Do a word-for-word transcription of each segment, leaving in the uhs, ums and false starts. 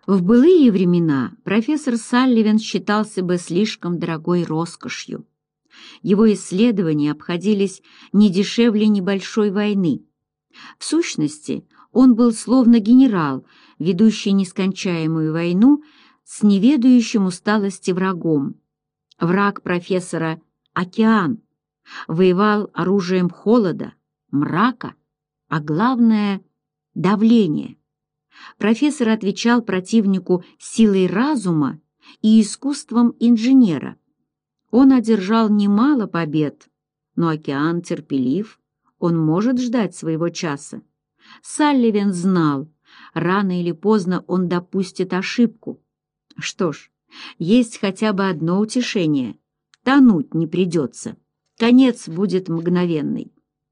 В былые времена профессор Салливан считался бы слишком дорогой роскошью. Его исследования обходились не дешевле небольшой войны. В сущности, он был словно генерал, ведущий нескончаемую войну с неведающим усталости врагом. Враг профессора — океан, воевал оружием холода, мрака, а главное — давления. Профессор отвечал противнику силой разума и искусством инженера. Он одержал немало побед, но океан терпелив, он может ждать своего часа. Салливан знал, рано или поздно он допустит ошибку. Что ж, есть хотя бы одно утешение — тонуть не придется, конец будет мгновенный.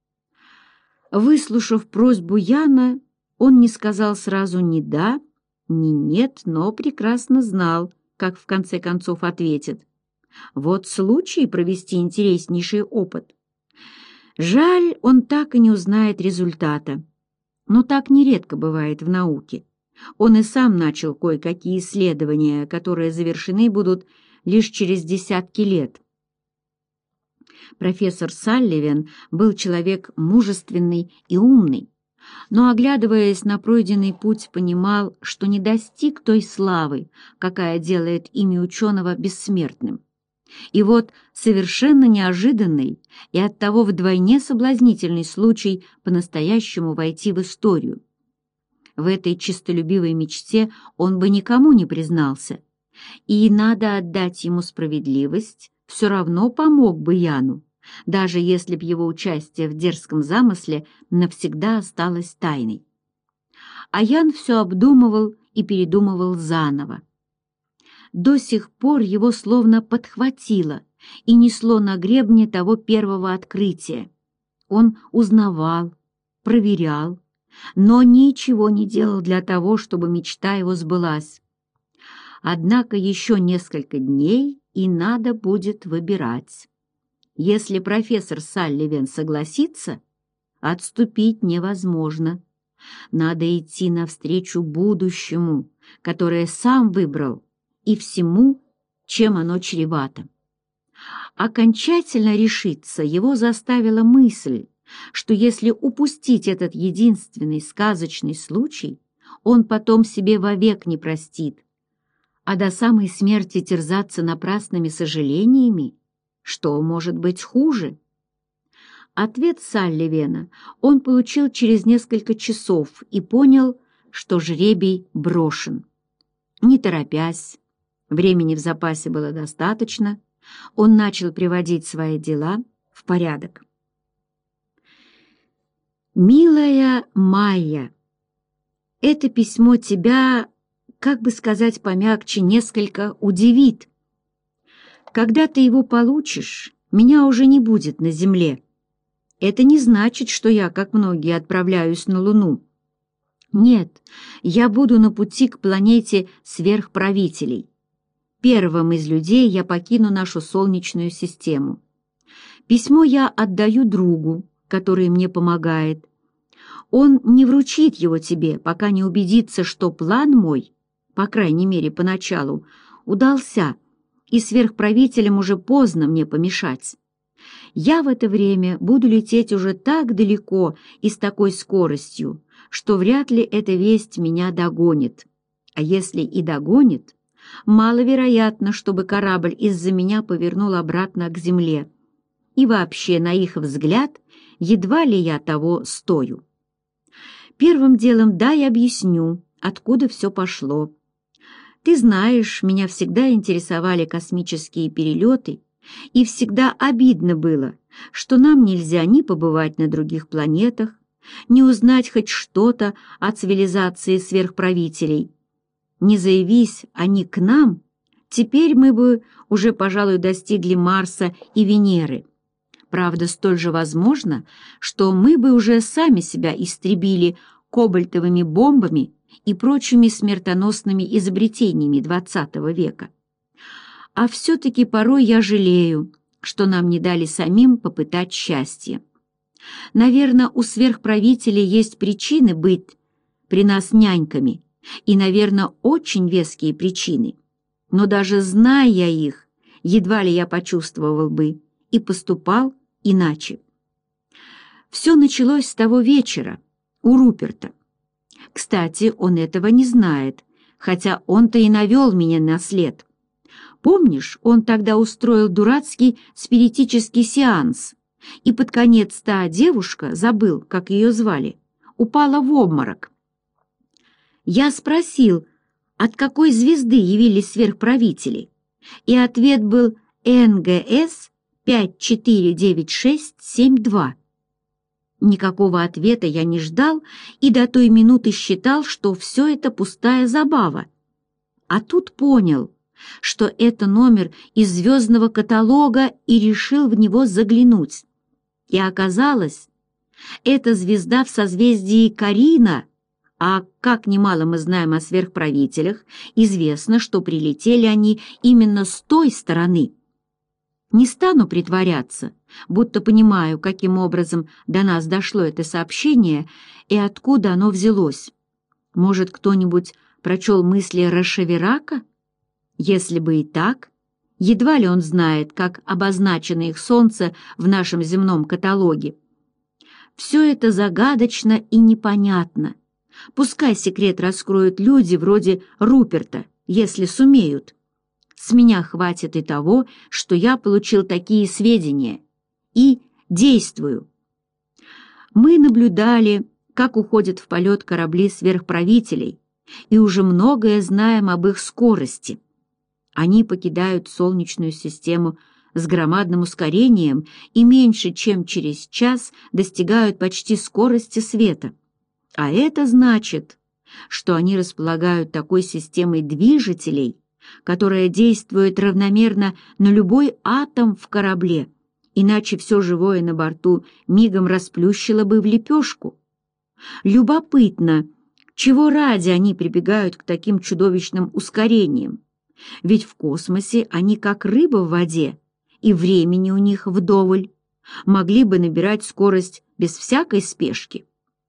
Выслушав просьбу Яна, он не сказал сразу ни «да», ни «нет», но прекрасно знал, как в конце концов ответит. Вот случай провести интереснейший опыт. Жаль, он так и не узнает результата. Но так нередко бывает в науке. Он и сам начал кое-какие исследования, которые завершены будут лишь через десятки лет. Профессор Салливан был человек мужественный и умный, но, оглядываясь на пройденный путь, понимал, что не достиг той славы, какая делает имя ученого бессмертным. И вот совершенно неожиданный и оттого вдвойне соблазнительный случай по-настоящему войти в историю. В этой честолюбивой мечте он бы никому не признался, и, надо отдать ему справедливость, все равно помог бы Яну, даже если б его участие в дерзком замысле навсегда осталось тайной. А Ян все обдумывал и передумывал заново. До сих пор его словно подхватило и несло на гребне того первого открытия. Он узнавал, проверял, но ничего не делал для того, чтобы мечта его сбылась. Однако еще несколько дней, и надо будет выбирать. Если профессор Салливан согласится, отступить невозможно. Надо идти навстречу будущему, которое сам выбрал, и всему, чем оно чревато. Окончательно решиться его заставила мысль, что если упустить этот единственный сказочный случай, он потом себе вовек не простит, а до самой смерти терзаться напрасными сожалениями, что может быть хуже? Ответ Салливана он получил через несколько часов и понял, что жребий брошен. Не торопясь, времени в запасе было достаточно, он начал приводить свои дела в порядок. «Милая Майя, это письмо тебя, как бы сказать помягче, несколько удивит. Когда ты его получишь, меня уже не будет на земле. Это не значит, что я, как многие, отправляюсь на Луну. Нет, я буду на пути к планете сверхправителей. Первым из людей я покину нашу Солнечную систему. Письмо я отдаю другу, который мне помогает. Он не вручит его тебе, пока не убедится, что план мой, по крайней мере, поначалу, удался, и сверхправителям уже поздно мне помешать. Я в это время буду лететь уже так далеко и с такой скоростью, что вряд ли эта весть меня догонит. А если и догонит, маловероятно, чтобы корабль из-за меня повернул обратно к земле. И вообще, на их взгляд, едва ли я того стою. Первым делом дай объясню, откуда все пошло. Ты знаешь, меня всегда интересовали космические перелеты, и всегда обидно было, что нам нельзя ни побывать на других планетах, ни узнать хоть что-то о цивилизации сверхправителей. Не заявись они к нам, теперь мы бы уже, пожалуй, достигли Марса и Венеры. Правда, столь же возможно, что мы бы уже сами себя истребили кобальтовыми бомбами и прочими смертоносными изобретениями двадцатого века. А все-таки порой я жалею, что нам не дали самим попытать счастье. Наверное, у сверхправителей есть причины быть при нас няньками, и, наверное, очень веские причины, но даже зная их, едва ли я почувствовал бы и поступал иначе. Все началось с того вечера у Руперта. Кстати, он этого не знает, хотя он-то и навел меня на след. Помнишь, он тогда устроил дурацкий спиритический сеанс, и под конец та девушка, забыл, как ее звали, упала в обморок. Я спросил, от какой звезды явились сверхправители, и ответ был эн гэ эс пять четыре девять шесть семь два. Никакого ответа я не ждал и до той минуты считал, что все это пустая забава. А тут понял, что это номер из звездного каталога, и решил в него заглянуть. И оказалось, это звезда в созвездии Карина, а как немало мы знаем о сверхправителях, известно, что прилетели они именно с той стороны. Не стану притворяться, будто понимаю, каким образом до нас дошло это сообщение и откуда оно взялось. Может, кто-нибудь прочел мысли Рашевирака? Если бы и так, едва ли он знает, как обозначено их солнце в нашем земном каталоге. Все это загадочно и непонятно. Пускай секрет раскроют люди вроде Руперта, если сумеют. С меня хватит и того, что я получил такие сведения. И действую. Мы наблюдали, как уходят в полет корабли сверхправителей, и уже многое знаем об их скорости. Они покидают Солнечную систему с громадным ускорением и меньше чем через час достигают почти скорости света. А это значит, что они располагают такой системой движителей, которая действует равномерно на любой атом в корабле, иначе все живое на борту мигом расплющило бы в лепешку. Любопытно, чего ради они прибегают к таким чудовищным ускорениям, ведь в космосе они как рыба в воде, и времени у них вдоволь, могли бы набирать скорость без всякой спешки.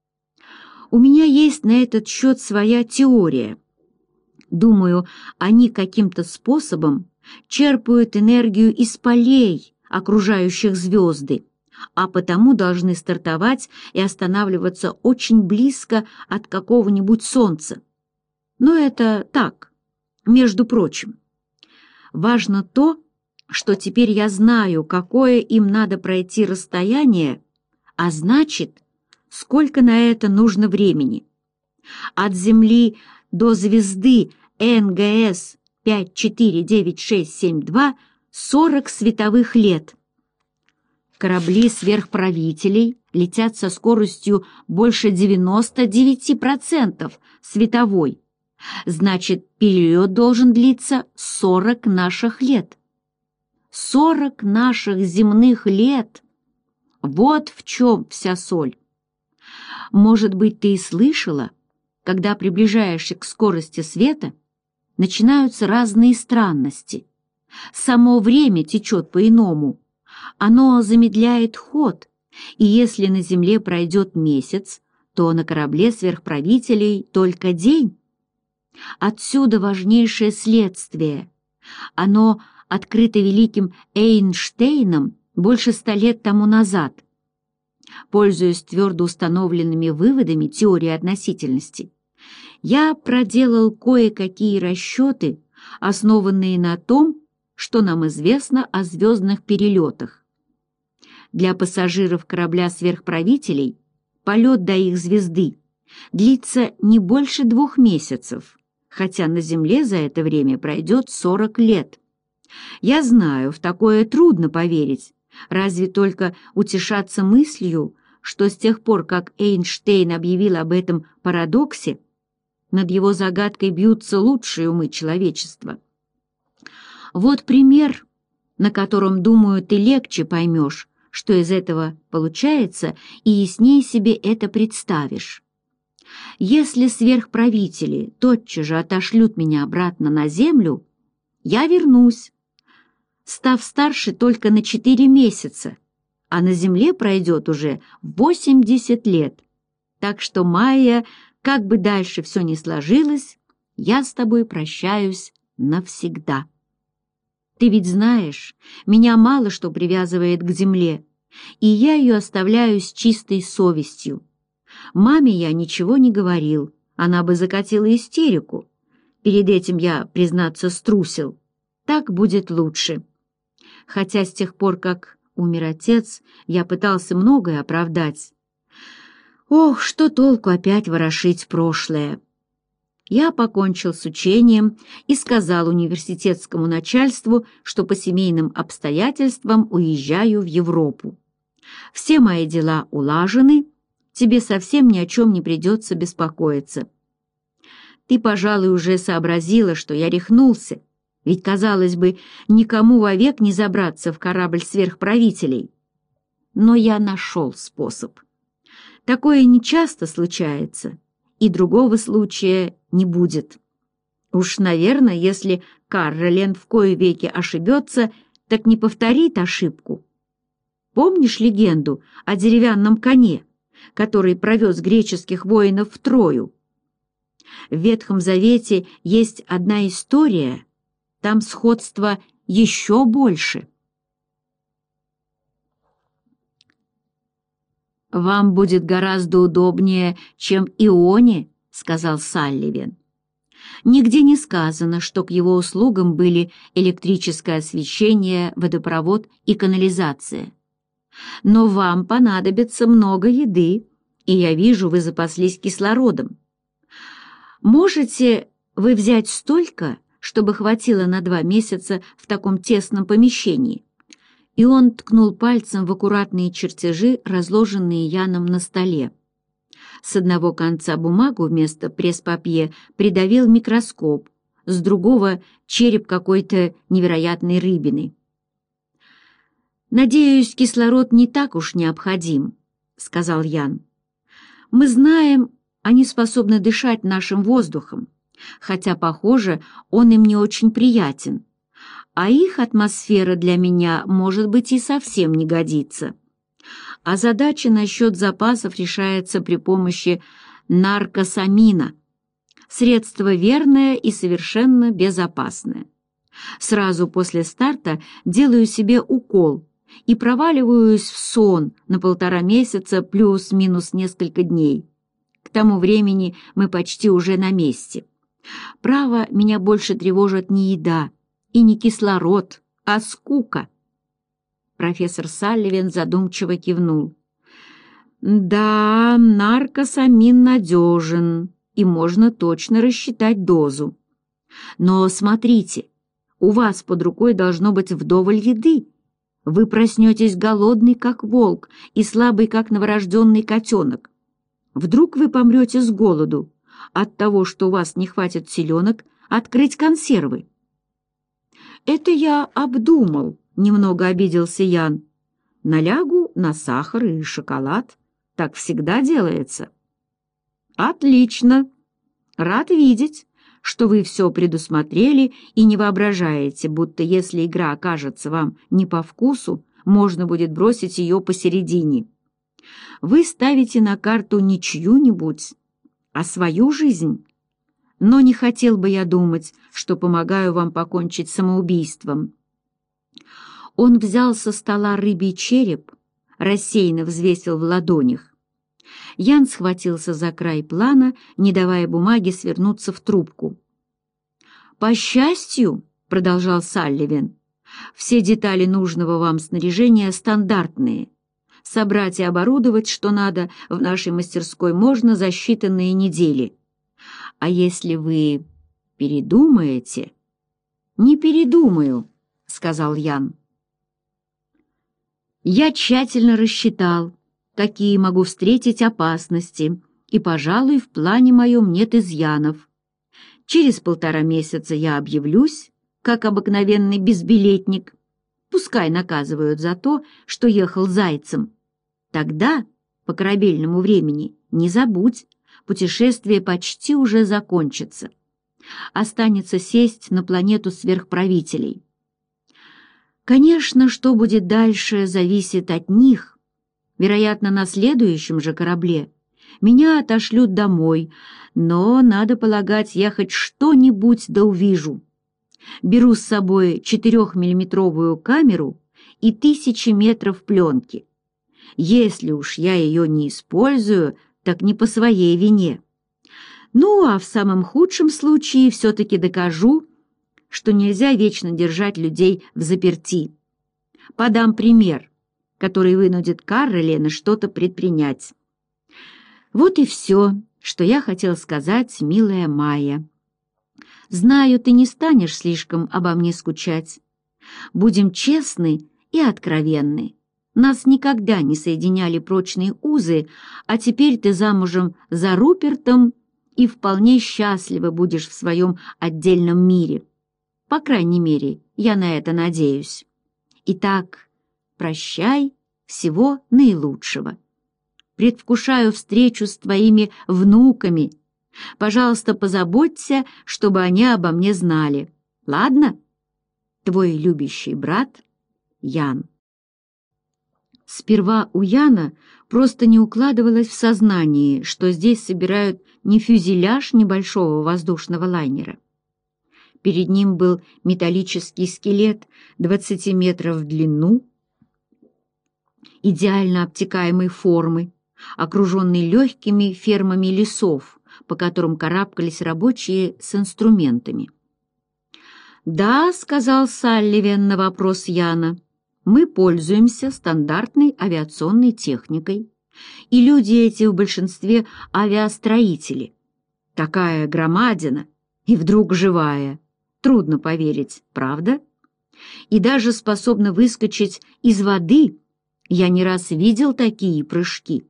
У меня есть на этот счет своя теория. Думаю, они каким-то способом черпают энергию из полей, окружающих звезды, а потому должны стартовать и останавливаться очень близко от какого-нибудь Солнца. Но это так, между прочим. Важно то, что теперь я знаю, какое им надо пройти расстояние, а значит, сколько на это нужно времени. От Земли до звезды эн гэ эс пять четыре девять шесть семь два сорок световых лет. Корабли сверхправителей летят со скоростью больше девяноста девяти процентов световой. Значит, перелет должен длиться сорок наших лет. сорок наших земных лет. Вот в чем вся соль. Может быть, ты и слышала, когда приближаешься к скорости света, начинаются разные странности. Само время течет по-иному. Оно замедляет ход, и если на Земле пройдет месяц, то на корабле сверхправителей только день. Отсюда важнейшее следствие. Оно открыто великим Эйнштейном больше ста лет тому назад. Пользуясь твердо установленными выводами теории относительности, я проделал кое-какие расчеты, основанные на том, что нам известно о звездных перелетах. Для пассажиров корабля сверхправителей полет до их звезды длится не больше двух месяцев, хотя на Земле за это время пройдет сорок лет. Я знаю, в такое трудно поверить, разве только утешаться мыслью, что с тех пор, как Эйнштейн объявил об этом парадоксе, над его загадкой бьются лучшие умы человечества. Вот пример, на котором, думаю, ты легче поймешь, что из этого получается, и яснее себе это представишь. Если сверхправители тотчас же отошлют меня обратно на Землю, я вернусь, став старше только на четыре месяца, а на Земле пройдет уже восемьдесят лет. Так что Майя Как бы дальше все ни сложилось, я с тобой прощаюсь навсегда. Ты ведь знаешь, меня мало что привязывает к земле, и я ее оставляю с чистой совестью. Маме я ничего не говорил, она бы закатила истерику. Перед этим я, признаться, струсил. Так будет лучше. Хотя с тех пор, как умер отец, я пытался многое оправдать. Ох, что толку опять ворошить прошлое? Я покончил с учением и сказал университетскому начальству, что по семейным обстоятельствам уезжаю в Европу. Все мои дела улажены, тебе совсем ни о чем не придется беспокоиться. Ты, пожалуй, уже сообразила, что я рехнулся, ведь, казалось бы, никому вовек не забраться в корабль сверхправителей. Но я нашел способ. Такое нечасто случается, и другого случая не будет. Уж, наверное, если Карролен в кои веки ошибется, так не повторит ошибку. Помнишь легенду о деревянном коне, который провез греческих воинов в Трою? В Ветхом Завете есть одна история, там сходство еще больше. «Вам будет гораздо удобнее, чем Ионе», — сказал Салливен. Нигде не сказано, что к его услугам были электрическое освещение, водопровод и канализация. Но вам понадобится много еды, и я вижу, вы запаслись кислородом. Можете вы взять столько, чтобы хватило на два месяца в таком тесном помещении?» И он ткнул пальцем в аккуратные чертежи, разложенные Яном на столе. С одного конца бумагу вместо пресс-папье придавил микроскоп, с другого — череп какой-то невероятной рыбины. «Надеюсь, кислород не так уж необходим», — сказал Ян. «Мы знаем, они способны дышать нашим воздухом, хотя, похоже, он им не очень приятен. А их атмосфера для меня, может быть, и совсем не годится. А задача насчет запасов решается при помощи наркосамина. Средство верное и совершенно безопасное. Сразу после старта делаю себе укол и проваливаюсь в сон на полтора месяца плюс-минус несколько дней. К тому времени мы почти уже на месте. Право, меня больше тревожит не еда и не кислород, а скука. Профессор Салливен задумчиво кивнул. Да, наркосамин надежен, и можно точно рассчитать дозу. Но смотрите, у вас под рукой должно быть вдоволь еды. Вы проснетесь голодный, как волк, и слабый, как новорожденный котенок. Вдруг вы помрете с голоду от того, что у вас не хватит селенок открыть консервы. «Это я обдумал», — немного обиделся Ян. «Налягу на сахар и шоколад. Так всегда делается». «Отлично. Рад видеть, что вы все предусмотрели и не воображаете, будто если игра окажется вам не по вкусу, можно будет бросить ее посередине. Вы ставите на карту не чью-нибудь, а свою жизнь. Но не хотел бы я думать, что помогаю вам покончить самоубийством». Он взял со стола рыбий череп, рассеянно взвесил в ладонях. Ян схватился за край плана, не давая бумаге свернуться в трубку. «По счастью, — продолжал Салливен, — все детали нужного вам снаряжения стандартные. Собрать и оборудовать, что надо, в нашей мастерской можно за считанные недели. А если вы передумаете...» «Не передумаю», — сказал Ян. «Я тщательно рассчитал, какие могу встретить опасности, и, пожалуй, в плане моем нет изъянов. Через полтора месяца я объявлюсь, как обыкновенный безбилетник. Пускай наказывают за то, что ехал зайцем. Тогда, по корабельному времени, не забудь, путешествие почти уже закончится. Останется сесть на планету сверхправителей. Конечно, что будет дальше, зависит от них. Вероятно, на следующем же корабле Меня отошлют домой, но, надо полагать, я хоть что-нибудь да увижу. Беру с собой четырехмиллиметровую камеру и тысячи метров пленки. Если уж я ее не использую, так не по своей вине. Ну, а в самом худшем случае все-таки докажу, что нельзя вечно держать людей взаперти. Подам пример, который вынудит Каролина что-то предпринять. Вот и все, что я хотел сказать, милая Майя. Знаю, ты не станешь слишком обо мне скучать. Будем честны и откровенны. Нас никогда не соединяли прочные узы, а теперь ты замужем за Рупертом и вполне счастлива будешь в своем отдельном мире. По крайней мере, я на это надеюсь. Итак, прощай, всего наилучшего. Предвкушаю встречу с твоими внуками. Пожалуйста, позаботься, чтобы они обо мне знали. Ладно? Твой любящий брат Ян. Сперва у Яна просто не укладывалось в сознании, что здесь собирают не фюзеляж небольшого воздушного лайнера. Перед ним был металлический скелет двадцати метров в длину, идеально обтекаемой формы, окруженный легкими фермами лесов, по которым карабкались рабочие с инструментами. «Да», — сказал Салливен на вопрос Яна, — «мы пользуемся стандартной авиационной техникой, и люди эти в большинстве авиастроители. Такая громадина и вдруг живая. Трудно поверить, правда? И даже способна выскочить из воды. Я не раз видел такие прыжки».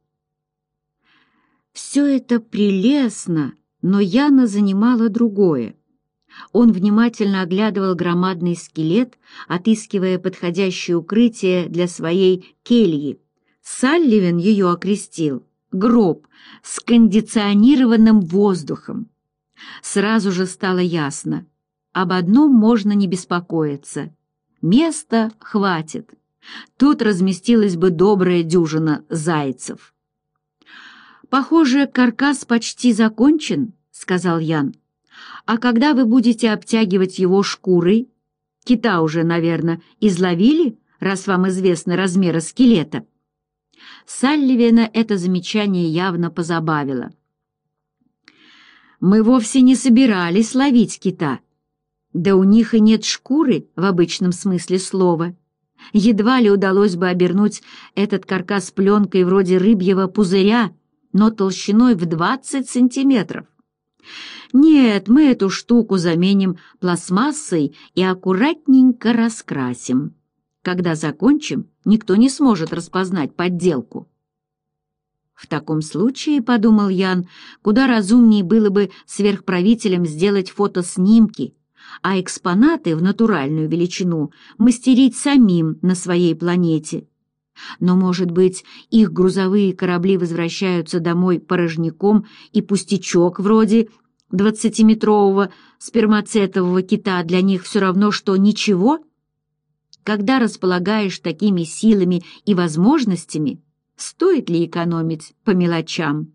Все это прелестно, но Яна занимало другое. Он внимательно оглядывал громадный скелет, отыскивая подходящее укрытие для своей кельи. Салливен ее окрестил «гроб с кондиционированным воздухом». Сразу же стало ясно, об одном можно не беспокоиться. Места хватит. Тут разместилась бы добрая дюжина зайцев. «Похоже, каркас почти закончен», — сказал Ян. «А когда вы будете обтягивать его шкурой? Кита уже, наверное, изловили, раз вам известны размеры скелета?» Салливена это замечание явно позабавило. «Мы вовсе не собирались ловить кита. Да у них и нет шкуры в обычном смысле слова. Едва ли удалось бы обернуть этот каркас пленкой вроде рыбьего пузыря, но толщиной в двадцать сантиметров. Нет, мы эту штуку заменим пластмассой и аккуратненько раскрасим. Когда закончим, никто не сможет распознать подделку». В таком случае, — подумал Ян, — куда разумнее было бы сверхправителям сделать фотоснимки, а экспонаты в натуральную величину мастерить самим на своей планете. Но, может быть, их грузовые корабли возвращаются домой порожняком, и пустячок вроде двадцатиметрового спермацетового кита для них все равно, что ничего? Когда располагаешь такими силами и возможностями, стоит ли экономить по мелочам?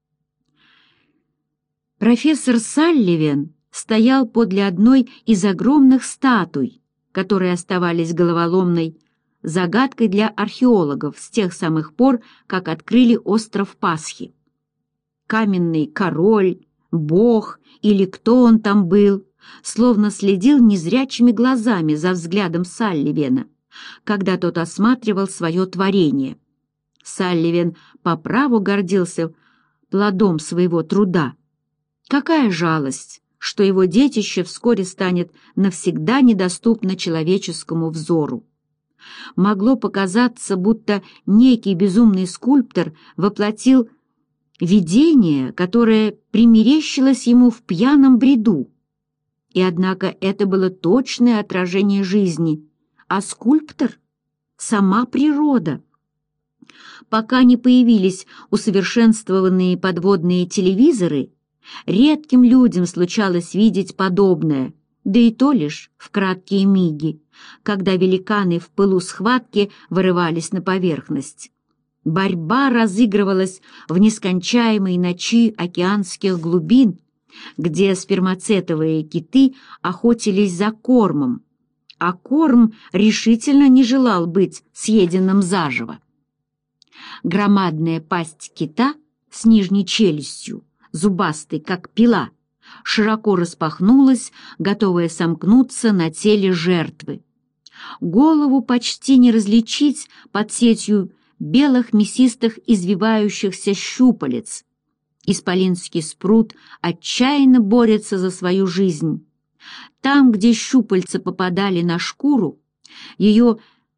Профессор Салливен стоял подле одной из огромных статуй, которые оставались головоломной загадкой для археологов с тех самых пор, как открыли остров Пасхи. Каменный король, бог или кто он там был, словно следил незрячими глазами за взглядом Салливена, когда тот осматривал свое творение. Салливен по праву гордился плодом своего труда. Какая жалость, что его детище вскоре станет навсегда недоступно человеческому взору. Могло показаться, будто некий безумный скульптор воплотил видение, которое примерещилось ему в пьяном бреду. И однако это было точное отражение жизни, а скульптор — сама природа. Пока не появились усовершенствованные подводные телевизоры, редким людям случалось видеть подобное, да и то лишь в краткие миги, когда великаны в пылу схватки вырывались на поверхность. Борьба разыгрывалась в нескончаемой ночи океанских глубин, где спермацетовые киты охотились за кормом, а корм решительно не желал быть съеденным заживо. Громадная пасть кита с нижней челюстью, зубастой, как пила, широко распахнулась, готовая сомкнуться на теле жертвы. Голову почти не различить под сетью белых мясистых извивающихся щупалец. Исполинский спрут отчаянно борется за свою жизнь. Там, где щупальца попадали на шкуру, ее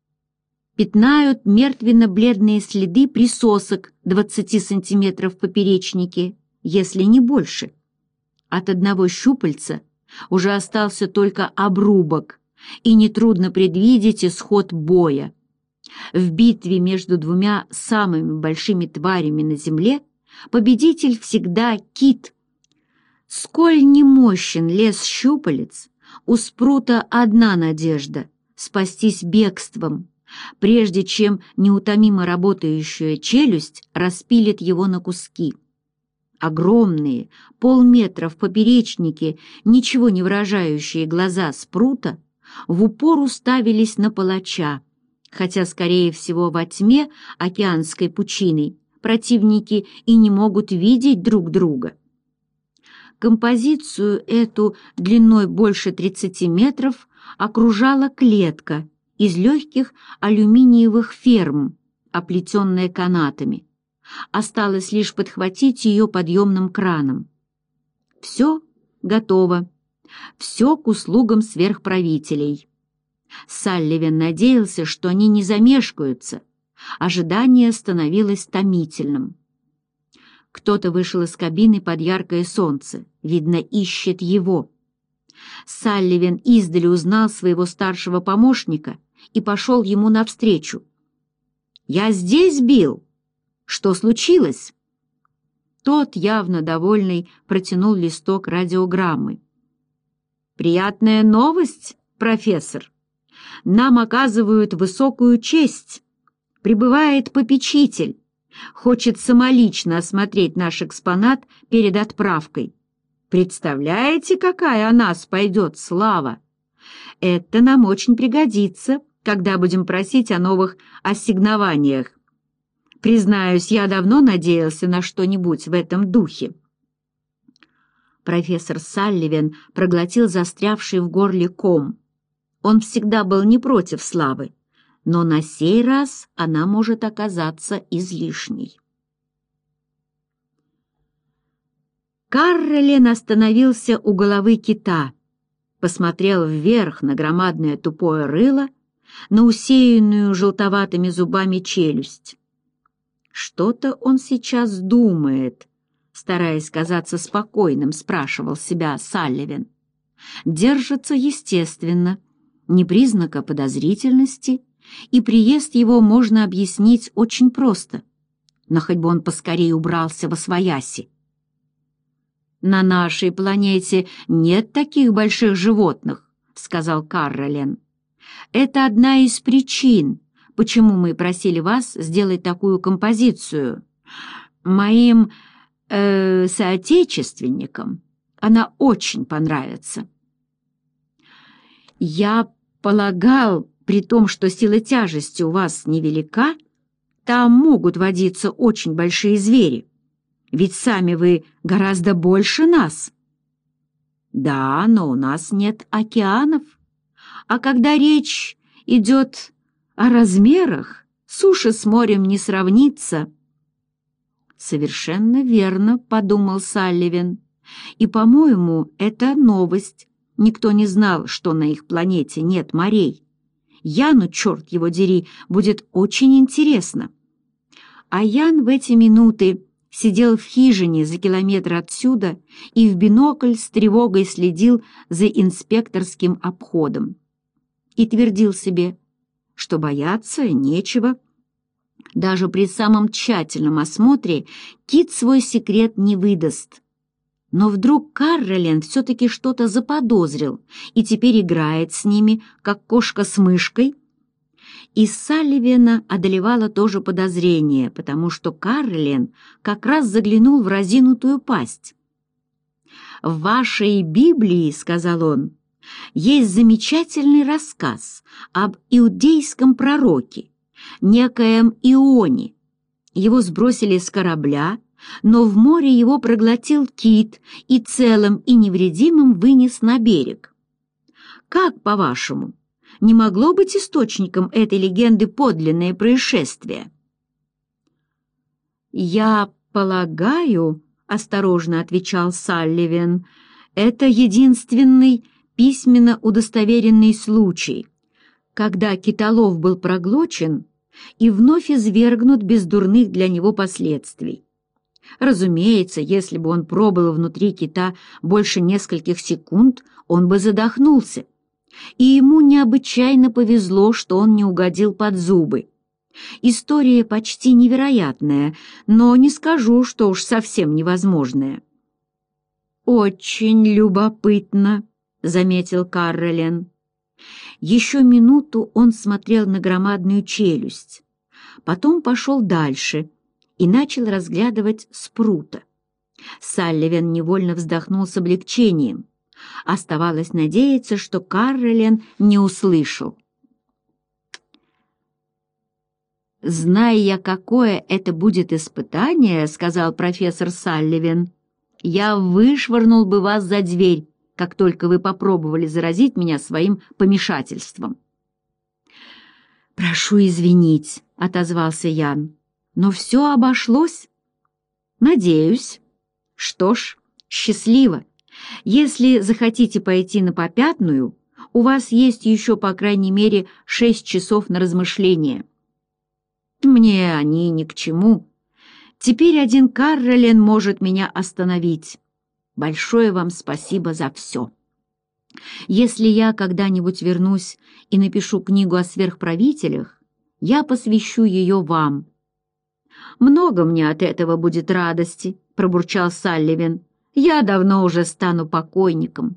пятнают мертвенно-бледные следы присосок двадцати сантиметров в поперечнике, если не больше. От одного щупальца уже остался только обрубок, и нетрудно предвидеть исход боя. В битве между двумя самыми большими тварями на земле победитель всегда кит. Сколь не мощен лес щупалец, у спрута одна надежда — спастись бегством, прежде чем неутомимо работающая челюсть распилит его на куски. Огромные, полметра в поперечнике, ничего не выражающие глаза спрута в упор уставились на палача, хотя, скорее всего, во тьме океанской пучины противники и не могут видеть друг друга. Композицию эту длиной больше тридцати метров окружала клетка из легких алюминиевых ферм, оплетенная канатами. Осталось лишь подхватить ее подъемным краном. Все готово, все к услугам сверхправителей. Салливен надеялся, что они не замешкаются. Ожидание становилось томительным. Кто-то вышел из кабины под яркое солнце. Видно, ищет его. Салливен издали узнал своего старшего помощника и пошел ему навстречу. «Я здесь, Билл! Что случилось?» Тот, явно довольный, протянул листок радиограммы. «Приятная новость, профессор. Нам оказывают высокую честь. Прибывает попечитель. Хочет самолично осмотреть наш экспонат перед отправкой. Представляете, какая о нас пойдет слава? Это нам очень пригодится, когда будем просить о новых ассигнованиях. Признаюсь, я давно надеялся на что-нибудь в этом духе». Профессор Салливен проглотил застрявший в горле ком. Он всегда был не против славы, но на сей раз она может оказаться излишней. Каррелен остановился у головы кита, посмотрел вверх на громадное тупое рыло, на усеянную желтоватыми зубами челюсть. «Что-то он сейчас думает», — стараясь казаться спокойным, спрашивал себя Салливен. «Держится естественно, ни признака подозрительности, и приезд его можно объяснить очень просто, но хоть бы он поскорее убрался восвояси. «На нашей планете нет таких больших животных», — сказал Каррелен. «Это одна из причин, почему мы просили вас сделать такую композицию. Моим э, соотечественникам она очень понравится». «Я полагал, при том, что сила тяжести у вас невелика, там могут водиться очень большие звери. Ведь сами вы гораздо больше нас». «Да, но у нас нет океанов. А когда речь идет о размерах, суша с морем не сравнится». «Совершенно верно», — подумал Салливен. «И, по-моему, это новость. Никто не знал, что на их планете нет морей. Яну, черт его дери, будет очень интересно». А Ян в эти минуты сидел в хижине за километр отсюда и в бинокль с тревогой следил за инспекторским обходом. И твердил себе, что бояться нечего. Даже при самом тщательном осмотре кит свой секрет не выдаст. Но вдруг Каррелен все-таки что-то заподозрил и теперь играет с ними, как кошка с мышкой. И Салливена одолевало тоже подозрение, потому что Карлин как раз заглянул в разинутую пасть. «В вашей Библии, — сказал он, — есть замечательный рассказ об иудейском пророке, некоем Ионе. Его сбросили с корабля, но в море его проглотил кит и целым и невредимым вынес на берег. Как, по-вашему, не могло быть источником этой легенды подлинное происшествие?» «Я полагаю, — осторожно отвечал Салливен, — это единственный письменно удостоверенный случай, когда китолов был проглочен и вновь извергнут без дурных для него последствий. Разумеется, если бы он пробыл внутри кита больше нескольких секунд, он бы задохнулся, и ему необычайно повезло, что он не угодил под зубы. История почти невероятная, но не скажу, что уж совсем невозможная». «Очень любопытно», — заметил Карролин. Еще минуту он смотрел на громадную челюсть, потом пошел дальше и начал разглядывать спрута. Салливен невольно вздохнул с облегчением. Оставалось надеяться, что Карролин не услышал. «Зная я, какое это будет испытание, — сказал профессор Салливен, — я вышвырнул бы вас за дверь, как только вы попробовали заразить меня своим помешательством». «Прошу извинить, — отозвался Ян, — но все обошлось». «Надеюсь. Что ж, счастливо. Если захотите пойти на попятную, у вас есть еще, по крайней мере, шесть часов на размышление». «Мне они ни к чему. Теперь один Карролин может меня остановить. Большое вам спасибо за все. Если я когда-нибудь вернусь и напишу книгу о сверхправителях, я посвящу ее вам». «Много мне от этого будет радости», — пробурчал Салливен. «Я давно уже стану покойником».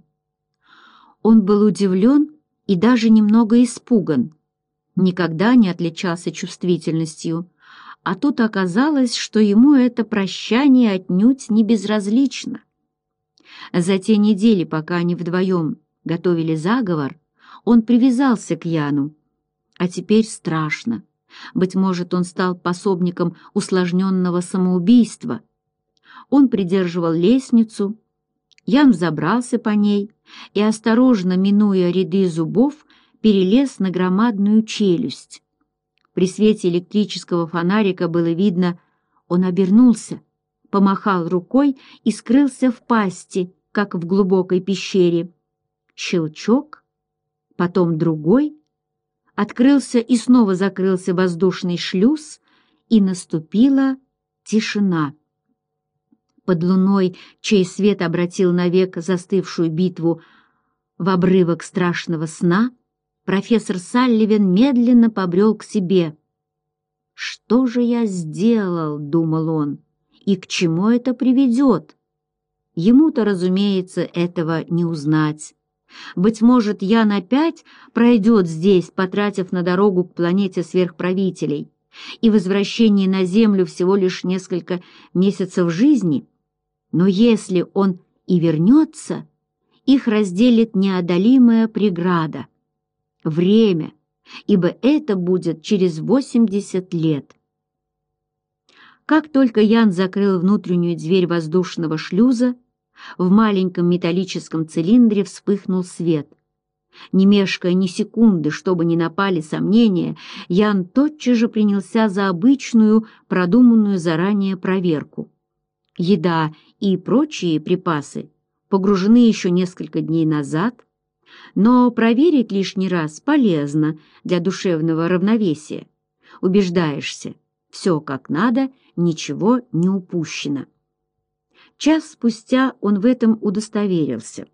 Он был удивлен и даже немного испуган. Никогда не отличался чувствительностью, а тут оказалось, что ему это прощание отнюдь не безразлично. За те недели, пока они вдвоем готовили заговор, он привязался к Яну, а теперь страшно. Быть может, он стал пособником усложненного самоубийства. Он придерживал лестницу, Ян взобрался по ней и, осторожно минуя ряды зубов, перелез на громадную челюсть. При свете электрического фонарика было видно, он обернулся, помахал рукой и скрылся в пасти, как в глубокой пещере. Щелчок, потом другой, открылся и снова закрылся воздушный шлюз, и наступила тишина. Под луной, чей свет обратил навек застывшую битву в обрывок страшного сна, профессор Салливен медленно побрел к себе. «Что же я сделал?» — думал он. «И к чему это приведет?» Ему-то, разумеется, этого не узнать. Быть может, Ян опять пройдет здесь, потратив на дорогу к планете сверхправителей, и возвращение на Землю всего лишь несколько месяцев жизни. Но если он и вернется, их разделит неодолимая преграда — время, ибо это будет через восемьдесят лет. Как только Ян закрыл внутреннюю дверь воздушного шлюза, в маленьком металлическом цилиндре вспыхнул свет. Не мешкая ни секунды, чтобы не напали сомнения, Ян тотчас же принялся за обычную, продуманную заранее проверку. Еда и прочие припасы погружены еще несколько дней назад, но проверить лишний раз полезно для душевного равновесия. Убеждаешься, все как надо, ничего не упущено. Час спустя он в этом удостоверился.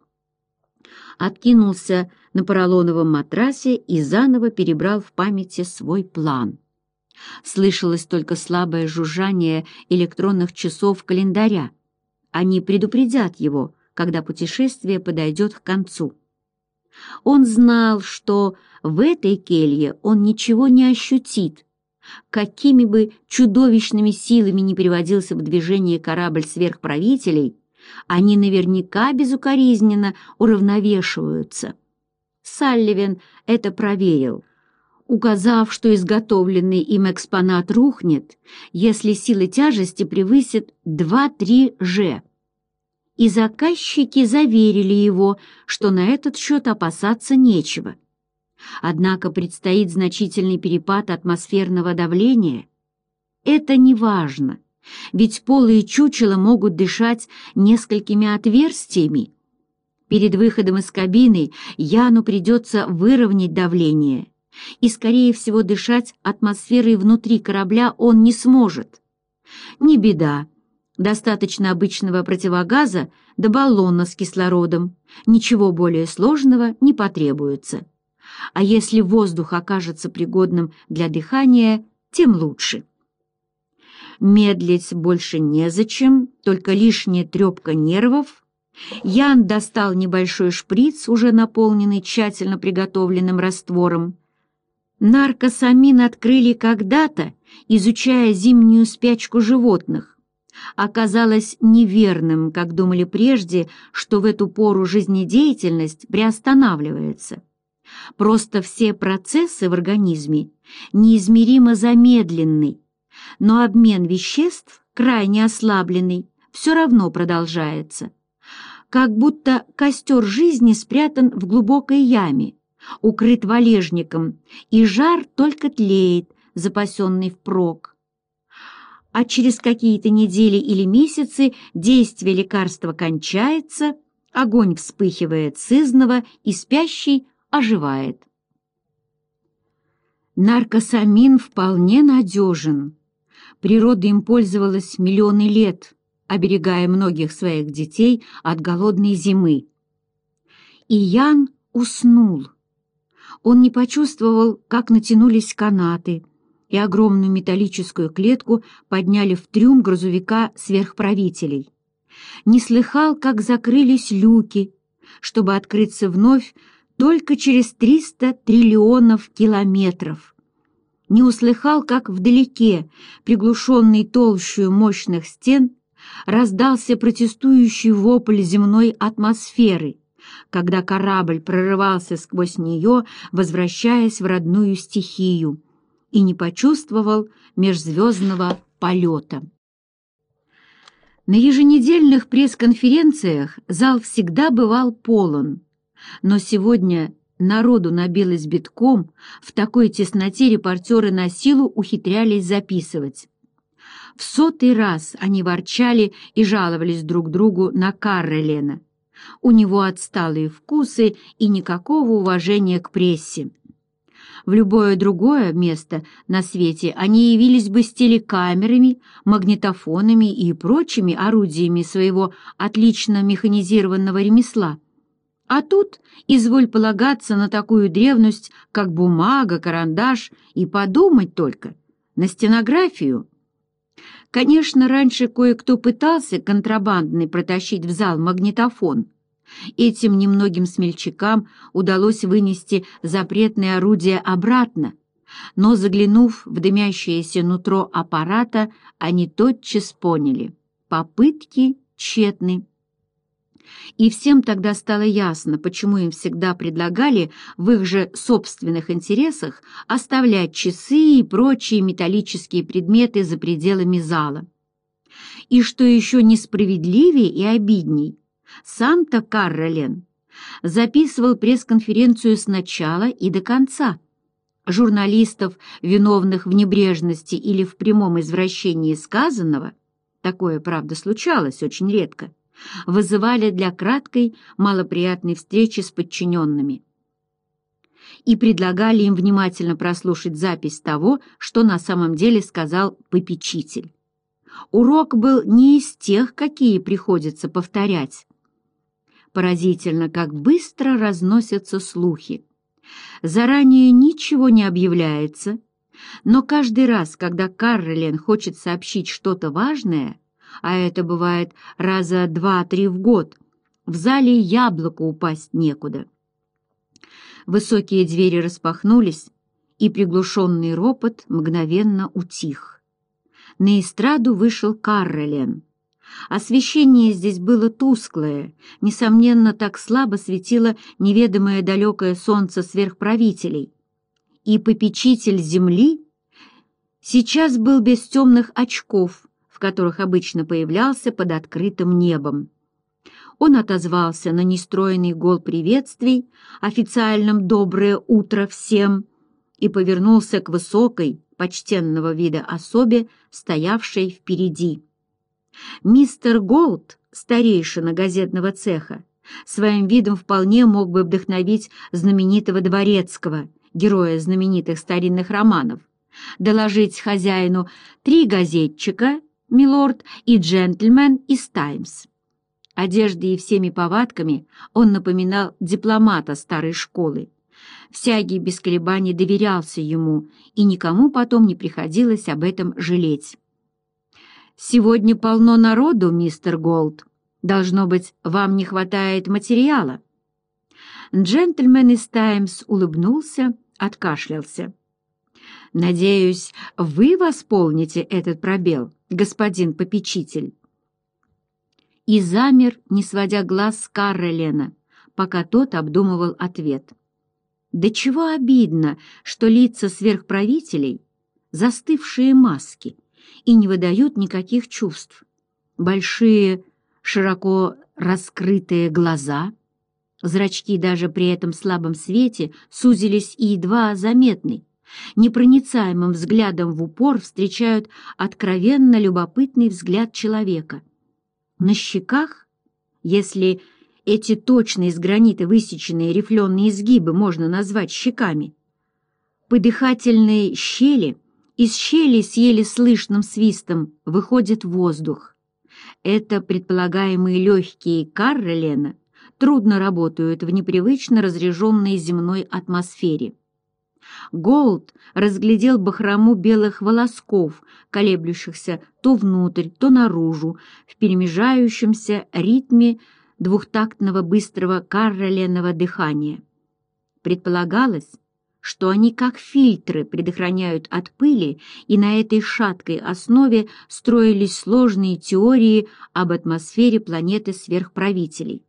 Откинулся на поролоновом матрасе и заново перебрал в памяти свой план. Слышалось только слабое жужжание электронных часов календаря. Они предупредят его, когда путешествие подойдет к концу. Он знал, что в этой келье он ничего не ощутит. Какими бы чудовищными силами ни приводился в движение корабль сверхправителей, они наверняка безукоризненно уравновешиваются. Салливен это проверил, указав, что изготовленный им экспонат рухнет, если сила тяжести превысит два-три же. И заказчики заверили его, что на этот счет опасаться нечего. Однако предстоит значительный перепад атмосферного давления. Это не важно, ведь полые чучела могут дышать несколькими отверстиями. Перед выходом из кабины Яну придется выровнять давление, и, скорее всего, дышать атмосферой внутри корабля он не сможет. Не беда, достаточно обычного противогаза до баллона с кислородом, ничего более сложного не потребуется. А если воздух окажется пригодным для дыхания, тем лучше. Медлить больше незачем, только лишняя трепка нервов. Ян достал небольшой шприц, уже наполненный тщательно приготовленным раствором. Наркосамин открыли когда-то, изучая зимнюю спячку животных. Оказалось неверным, как думали прежде, что в эту пору жизнедеятельность приостанавливается. Просто все процессы в организме неизмеримо замедлены, но обмен веществ, крайне ослабленный, все равно продолжается. Как будто костер жизни спрятан в глубокой яме, укрыт валежником, и жар только тлеет, запасенный впрок. А через какие-то недели или месяцы действие лекарства кончается, огонь вспыхивает сызново, и спящий оживает. Наркосамин вполне надежен. Природа им пользовалась миллионы лет, оберегая многих своих детей от голодной зимы. И Ян уснул. Он не почувствовал, как натянулись канаты, и огромную металлическую клетку подняли в трюм грузовика сверхправителей. Не слыхал, как закрылись люки, чтобы открыться вновь только через триста триллионов километров. Не услыхал, как вдалеке, приглушенный толщую мощных стен, раздался протестующий вопль земной атмосферы, когда корабль прорывался сквозь нее, возвращаясь в родную стихию, и не почувствовал межзвездного полета. На еженедельных пресс-конференциях зал всегда бывал полон, но сегодня народу набилось битком, в такой тесноте репортеры на силу ухитрялись записывать. В сотый раз они ворчали и жаловались друг другу на Каррелена. У него отсталые вкусы и никакого уважения к прессе. В любое другое место на свете они явились бы с телекамерами, магнитофонами и прочими орудиями своего отлично механизированного ремесла. А тут изволь полагаться на такую древность, как бумага, карандаш, и подумать только, на стенографию. Конечно, раньше кое-кто пытался контрабандный протащить в зал магнитофон. Этим немногим смельчакам удалось вынести запретное орудие обратно, но, заглянув в дымящееся нутро аппарата, они тотчас поняли — попытки тщетны. И всем тогда стало ясно, почему им всегда предлагали в их же собственных интересах оставлять часы и прочие металлические предметы за пределами зала. И что еще несправедливее и обидней, сам-то Каррелен записывал пресс-конференцию с начала и до конца. Журналистов, виновных в небрежности или в прямом извращении сказанного, такое, правда, случалось очень редко, вызывали для краткой, малоприятной встречи с подчиненными и предлагали им внимательно прослушать запись того, что на самом деле сказал попечитель. Урок был не из тех, какие приходится повторять. Поразительно, как быстро разносятся слухи. Заранее ничего не объявляется, но каждый раз, когда Каррелен хочет сообщить что-то важное, а это бывает раза два-три в год, в зале яблоку упасть некуда. Высокие двери распахнулись, и приглушенный ропот мгновенно утих. На эстраду вышел Каррелен. Освещение здесь было тусклое, несомненно, так слабо светило неведомое далекое солнце сверхправителей. И попечитель земли сейчас был без темных очков, в которых обычно появлялся под открытым небом. Он отозвался на нестройный гол приветствий, официальном «доброе утро всем», и повернулся к высокой, почтенного вида особе, стоявшей впереди. Мистер Голд, старейшина газетного цеха, своим видом вполне мог бы вдохновить знаменитого дворецкого, героя знаменитых старинных романов, доложить хозяину три газетчика, милорд и джентльмен из «Таймс». Одеждой и всеми повадками он напоминал дипломата старой школы. Всякий без колебаний доверялся ему, и никому потом не приходилось об этом жалеть. «Сегодня полно народу, мистер Голд. Должно быть, вам не хватает материала». Джентльмен из «Таймс» улыбнулся, откашлялся. «Надеюсь, вы восполните этот пробел, господин попечитель». И замер, не сводя глаз с Каррелена, пока тот обдумывал ответ. До чего обидно, что лица сверхправителей — застывшие маски и не выдают никаких чувств. Большие, широко раскрытые глаза, зрачки даже при этом слабом свете сузились и едва заметны, непроницаемым взглядом в упор встречают откровенно любопытный взгляд человека. На щеках, если эти точно из гранита высеченные рифленые изгибы можно назвать щеками, по дыхательной щели, из щели с еле слышным свистом выходит воздух. Это предполагаемые легкие Каррелена трудно работают в непривычно разряженной земной атмосфере. Голд разглядел бахрому белых волосков, колеблющихся то внутрь, то наружу, в перемежающемся ритме двухтактного быстрого карреленного дыхания. Предполагалось, что они как фильтры предохраняют от пыли, и на этой шаткой основе строились сложные теории об атмосфере планеты сверхправителей.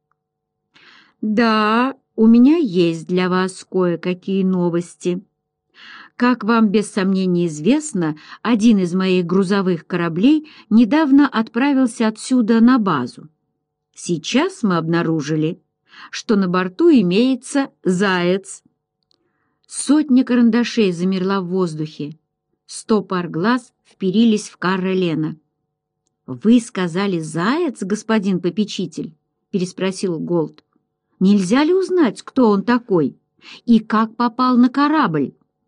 «Да, у меня есть для вас кое-какие новости. Как вам без сомнения известно, один из моих грузовых кораблей недавно отправился отсюда на базу. Сейчас мы обнаружили, что на борту имеется заяц». Сотня карандашей замерла в воздухе. Сто пар глаз вперились в Каррелена. «Вы сказали заяц, господин попечитель?» — переспросил Голд. «Нельзя ли узнать, кто он такой и как попал на корабль?»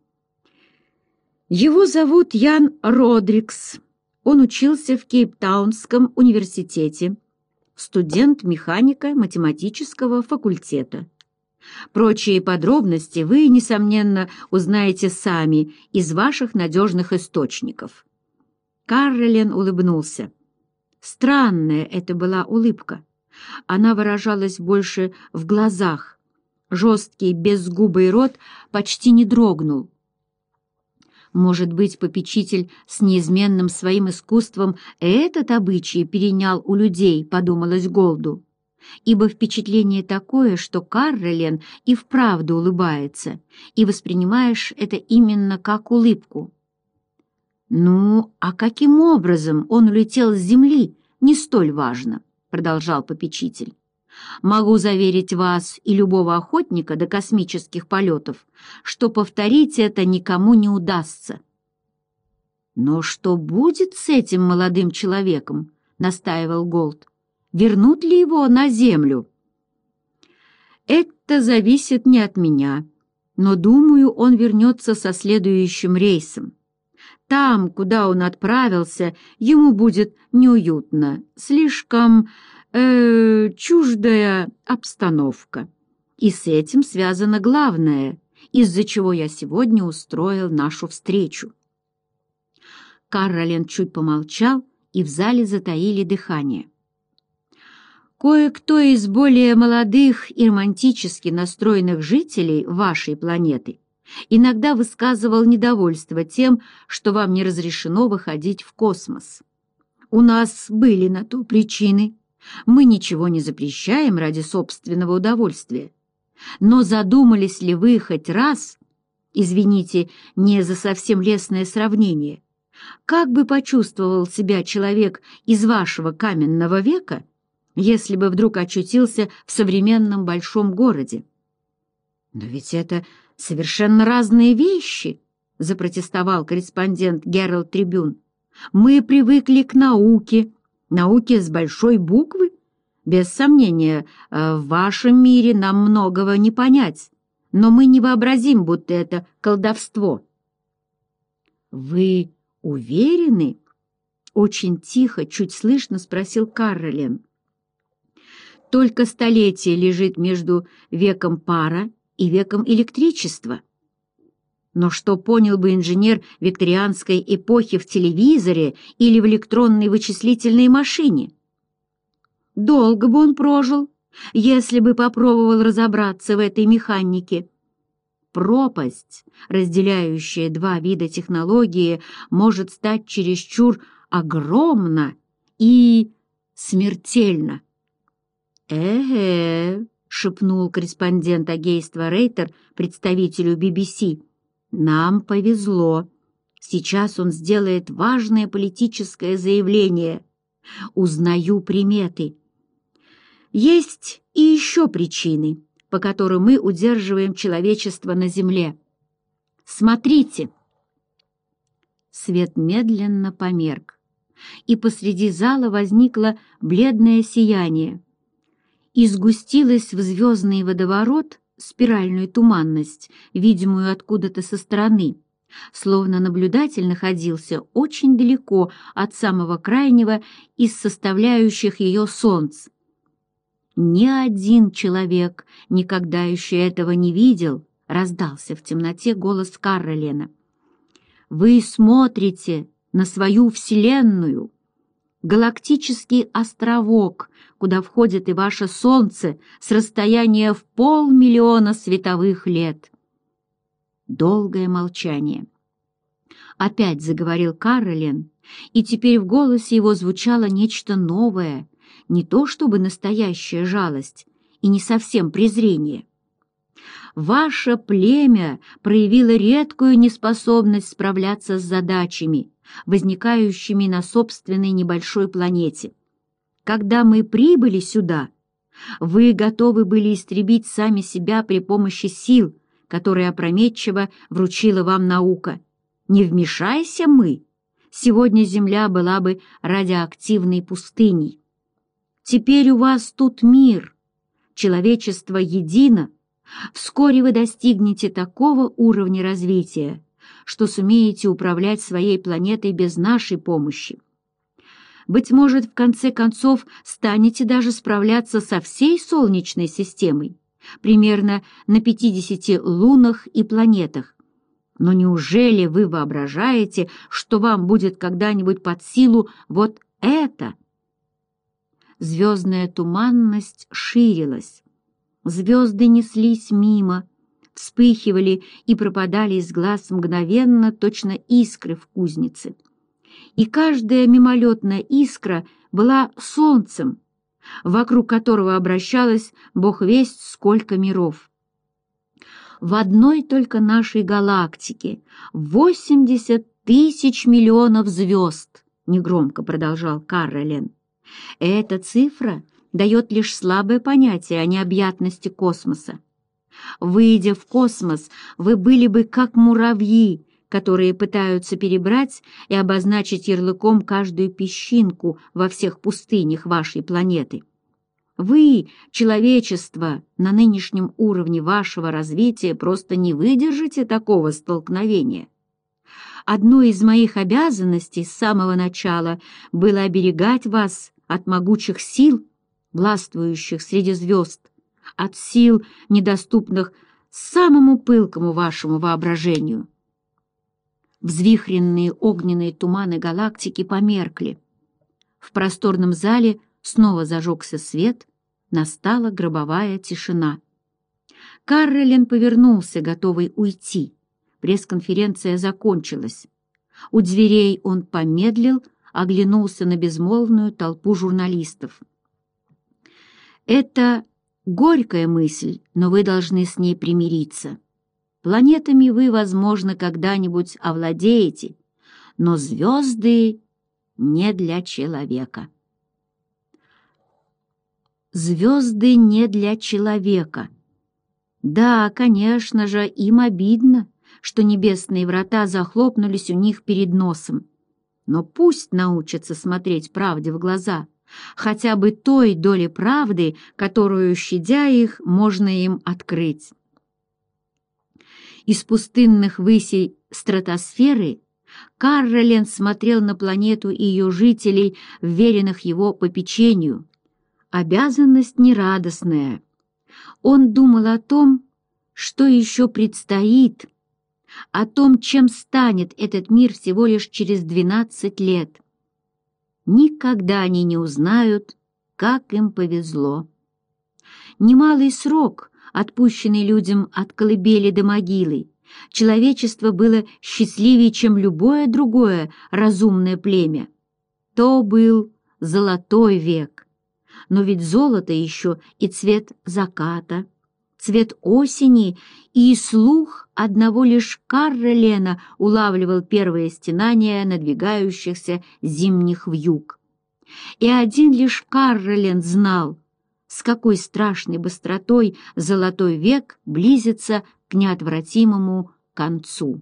«Его зовут Ян Родрикс. Он учился в Кейптаунском университете. Студент механико-математического факультета. Прочие подробности вы, несомненно, узнаете сами из ваших надежных источников». Каррелен улыбнулся. Странная это была улыбка. Она выражалась больше в глазах. Жесткий безгубый рот почти не дрогнул. Может быть, попечитель с неизменным своим искусством этот обычай перенял у людей, подумалось Голду, ибо впечатление такое, что Каррелен и вправду улыбается, и воспринимаешь это именно как улыбку. «Ну, а каким образом он улетел с Земли, не столь важно», — продолжал попечитель. «Могу заверить вас и любого охотника до космических полетов, что повторить это никому не удастся». «Но что будет с этим молодым человеком?» — настаивал Голд. «Вернут ли его на Землю?» «Это зависит не от меня, но, думаю, он вернется со следующим рейсом. Там, куда он отправился, ему будет неуютно, слишком э, чуждая обстановка. И с этим связано главное, из-за чего я сегодня устроил нашу встречу». Каррелен чуть помолчал, и в зале затаили дыхание. Кое-кто из более молодых и романтически настроенных жителей вашей планеты иногда высказывал недовольство тем, что вам не разрешено выходить в космос. У нас были на то причины. Мы ничего не запрещаем ради собственного удовольствия. Но задумались ли вы хоть раз, извините, не за совсем лестное сравнение, как бы почувствовал себя человек из вашего каменного века, если бы вдруг очутился в современном большом городе? «Но ведь это совершенно разные вещи», — запротестовал корреспондент Геральд Трибюн. «Мы привыкли к науке, науке с большой буквы. Без сомнения, в вашем мире нам многого не понять, но мы не вообразим, будто это колдовство». «Вы уверены?» — очень тихо, чуть слышно спросил Каролин. «Только столетие лежит между веком пара и веком электричества. Но что понял бы инженер викторианской эпохи в телевизоре или в электронной вычислительной машине? Долго бы он прожил, если бы попробовал разобраться в этой механике. Пропасть, разделяющая два вида технологии, может стать чересчур огромна и смертельна». «Э-э», — шепнул корреспондент агентства Рейтер представителю би би си, — «нам повезло. Сейчас он сделает важное политическое заявление. Узнаю приметы. Есть и еще причины, по которым мы удерживаем человечество на Земле. Смотрите». Свет медленно померк, и посреди зала возникло бледное сияние и сгустилась в звездный водоворот спиральную туманность, видимую откуда-то со стороны, словно наблюдатель находился очень далеко от самого крайнего из составляющих ее солнц. «Ни один человек никогда еще этого не видел», — раздался в темноте голос Каролина. «Вы смотрите на свою Вселенную, галактический островок, куда входит и ваше Солнце с расстояния в полмиллиона световых лет». Долгое молчание. Опять заговорил Каролин, и теперь в голосе его звучало нечто новое, не то чтобы настоящая жалость и не совсем презрение. «Ваше племя проявило редкую неспособность справляться с задачами, возникающими на собственной небольшой планете. Когда мы прибыли сюда, вы готовы были истребить сами себя при помощи сил, которые опрометчиво вручила вам наука. Не вмешайся мы, сегодня Земля была бы радиоактивной пустыней. Теперь у вас тут мир, человечество едино. Вскоре вы достигнете такого уровня развития, что сумеете управлять своей планетой без нашей помощи. Быть может, в конце концов, станете даже справляться со всей Солнечной системой, примерно на пятидесяти лунах и планетах. Но неужели вы воображаете, что вам будет когда-нибудь под силу вот это?» Звездная туманность ширилась. Звезды неслись мимо, вспыхивали и пропадали из глаз мгновенно, точно искры в кузнице. И каждая мимолетная искра была солнцем, вокруг которого обращалось бог весть сколько миров. В одной только нашей галактике восемьдесят тысяч миллионов звезд, негромко продолжал Каролин. Эта цифра дает лишь слабое понятие о необъятности космоса. Выйдя в космос, вы были бы как муравьи, которые пытаются перебрать и обозначить ярлыком каждую песчинку во всех пустынях вашей планеты. Вы, человечество, на нынешнем уровне вашего развития просто не выдержите такого столкновения. Одной из моих обязанностей с самого начала было оберегать вас от могучих сил, властвующих среди звезд, от сил, недоступных самому пылкому вашему воображению. Взвихренные огненные туманы галактики померкли. В просторном зале снова зажегся свет, Настала гробовая тишина. Карролин повернулся, готовый уйти. Пресс-конференция закончилась. У дверей он помедлил, оглянулся на безмолвную толпу журналистов. «Это горькая мысль, но вы должны с ней примириться. Планетами вы, возможно, когда-нибудь овладеете, но звезды не для человека». Звезды не для человека. Да, конечно же, им обидно, что небесные врата захлопнулись у них перед носом. Но пусть научатся смотреть правде в глаза, хотя бы той доли правды, которую, щадя их, можно им открыть. Из пустынных высей стратосферы Карролин смотрел на планету и ее жителей, вверенных его попечению. Обязанность нерадостная. Он думал о том, что еще предстоит, о том, чем станет этот мир всего лишь через двенадцать лет. Никогда они не узнают, как им повезло. Немалый срок, отпущенный людям от колыбели до могилы, человечество было счастливее, чем любое другое разумное племя. То был золотой век. Но ведь золото еще и цвет заката, цвет осени, и слух одного лишь Карролена улавливал первое стенание надвигающихся зимних вьюг. И один лишь Карролен знал, с какой страшной быстротой золотой век близится к неотвратимому концу.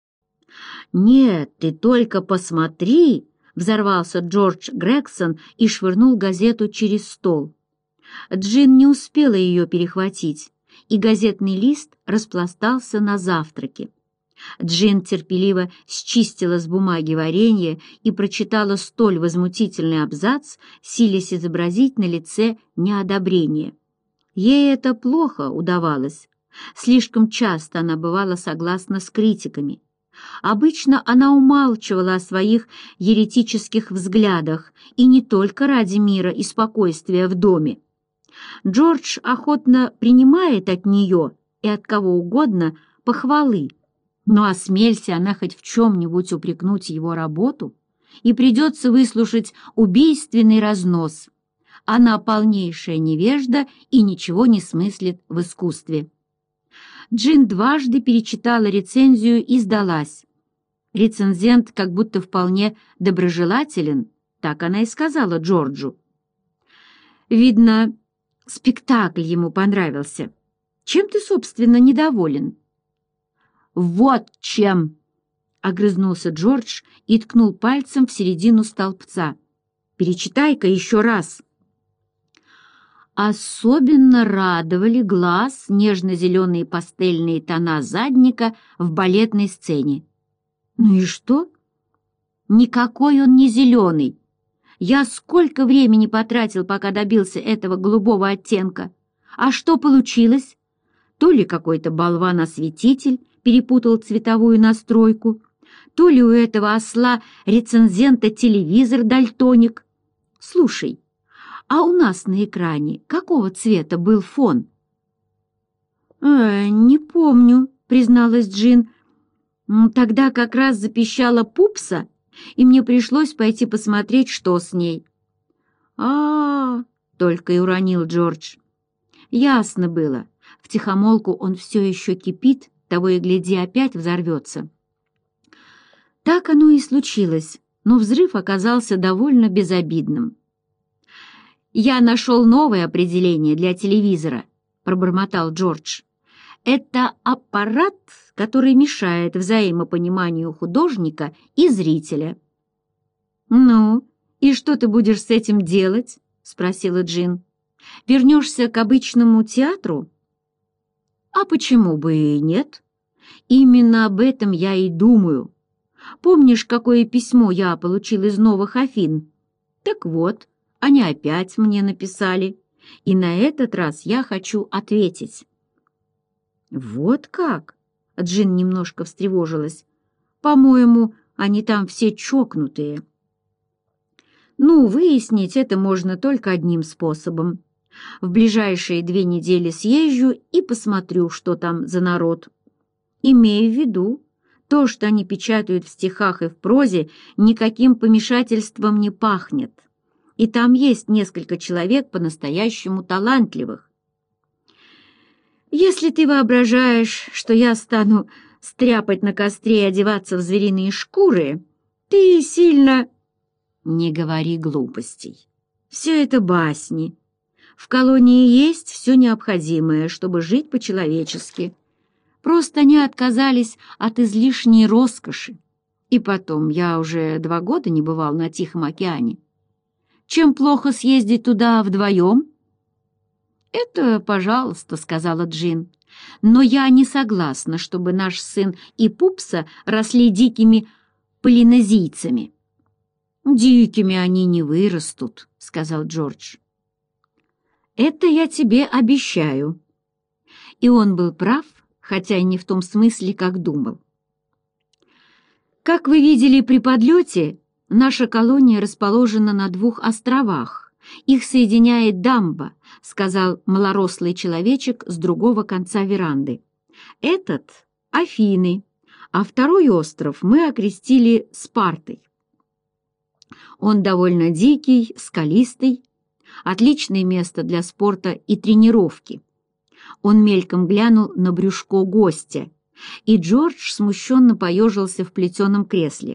«Нет, ты только посмотри!» — взорвался Джордж Грегсон и швырнул газету через стол. Джин не успела ее перехватить, и газетный лист распластался на завтраке. Джин терпеливо счистила с бумаги варенье и прочитала столь возмутительный абзац, силясь изобразить на лице неодобрение. Ей это плохо удавалось. Слишком часто она бывала согласна с критиками. Обычно она умалчивала о своих еретических взглядах, и не только ради мира и спокойствия в доме. Джордж охотно принимает от нее и от кого угодно похвалы, но осмелься она хоть в чем-нибудь упрекнуть его работу, и придется выслушать убийственный разнос. Она полнейшая невежда и ничего не смыслит в искусстве. Джин дважды перечитала рецензию и сдалась. Рецензент как будто вполне доброжелателен, так она и сказала Джорджу. Видно, спектакль ему понравился. Чем ты, собственно, недоволен? Вот чем! Огрызнулся Джордж и ткнул пальцем в середину столбца. Перечитай-ка еще раз. Особенно радовали глаз нежно-зеленые пастельные тона задника в балетной сцене. Ну и что? Никакой он не зеленый. Я сколько времени потратил, пока добился этого голубого оттенка. А что получилось? То ли какой-то болван-осветитель перепутал цветовую настройку, то ли у этого осла-рецензента телевизор дальтоник. Слушай, а у нас на экране какого цвета был фон? «Э, не помню», — призналась Джин. «Тогда как раз запищала пупса, и мне пришлось пойти посмотреть, что с ней». «А-а-а», — только и уронил Джордж. Ясно было, втихомолку он все еще кипит, того и гляди опять взорвется. Так оно и случилось, но взрыв оказался довольно безобидным. «Я нашел новое определение для телевизора», — пробормотал Джордж. «Это аппарат, который мешает взаимопониманию художника и зрителя». «Ну, и что ты будешь с этим делать?» — спросила Джин. «Вернешься к обычному театру?» «А почему бы и нет? Именно об этом я и думаю. Помнишь, какое письмо я получил из Новых Афин? Так вот, они опять мне написали, и на этот раз я хочу ответить». «Вот как?» — Джин немножко встревожилась. «По-моему, они там все чокнутые». «Ну, выяснить это можно только одним способом. В ближайшие две недели съезжу и посмотрю, что там за народ. Имея в виду, то, что они печатают в стихах и в прозе, никаким помешательством не пахнет. И там есть несколько человек по-настоящему талантливых. Если ты воображаешь, что я стану стряпать на костре и одеваться в звериные шкуры, ты сильно... Не говори глупостей. Все это басни. В колонии есть все необходимое, чтобы жить по-человечески. Просто они отказались от излишней роскоши. И потом, я уже два года не бывал на Тихом океане. Чем плохо съездить туда вдвоем? «Это, пожалуйста», — сказала Джин. «Но я не согласна, чтобы наш сын и Пупса росли дикими полинезийцами». «Дикими они не вырастут», — сказал Джордж. «Это я тебе обещаю». И он был прав, хотя и не в том смысле, как думал. Как вы видели при подлете, наша колония расположена на двух островах. Их соединяет дамба, сказал малорослый человечек с другого конца веранды. Этот — Афины, а второй остров мы окрестили Спартой. Он довольно дикий, скалистый, отличное место для спорта и тренировки. Он мельком глянул на брюшко гостя, и Джордж смущенно поежился в плетеном кресле.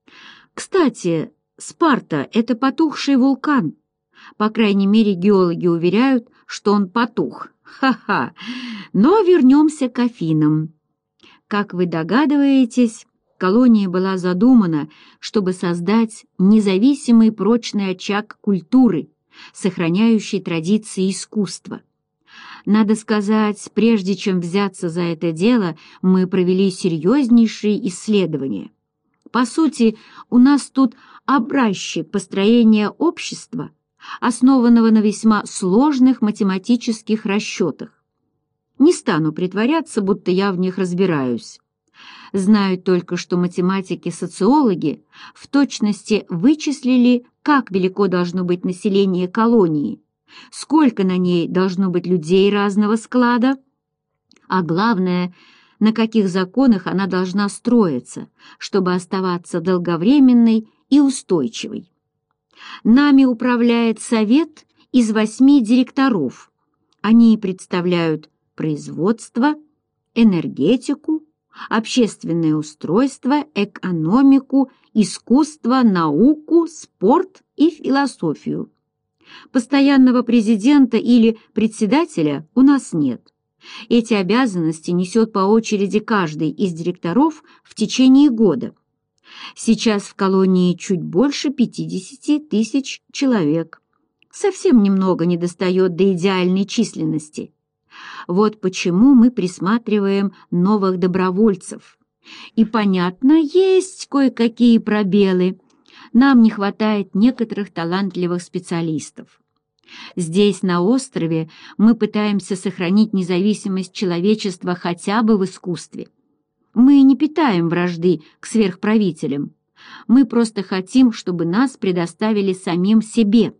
«Кстати, Спарта — это потухший вулкан. По крайней мере, геологи уверяют, что он потух. Ха-ха! Но вернемся к Афинам. Как вы догадываетесь, колония была задумана, чтобы создать независимый прочный очаг культуры, сохраняющий традиции искусства. Надо сказать, прежде чем взяться за это дело, мы провели серьезнейшие исследования. По сути, у нас тут образчик построения общества, основанного на весьма сложных математических расчетах. Не стану притворяться, будто я в них разбираюсь. Знаю только, что математики-социологи в точности вычислили, как велико должно быть население колонии, сколько на ней должно быть людей разного склада, а главное, на каких законах она должна строиться, чтобы оставаться долговременной и устойчивой. Нами управляет совет из восьми директоров. Они представляют производство, энергетику, общественное устройство, экономику, искусство, науку, спорт и философию. Постоянного президента или председателя у нас нет. Эти обязанности несет по очереди каждый из директоров в течение года. Сейчас в колонии чуть больше пятидесяти тысяч человек. Совсем немного недостает до идеальной численности. Вот почему мы присматриваем новых добровольцев. И, понятно, есть кое-какие пробелы. Нам не хватает некоторых талантливых специалистов. Здесь, на острове, мы пытаемся сохранить независимость человечества хотя бы в искусстве. Мы не питаем вражды к сверхправителям. Мы просто хотим, чтобы нас предоставили самим себе.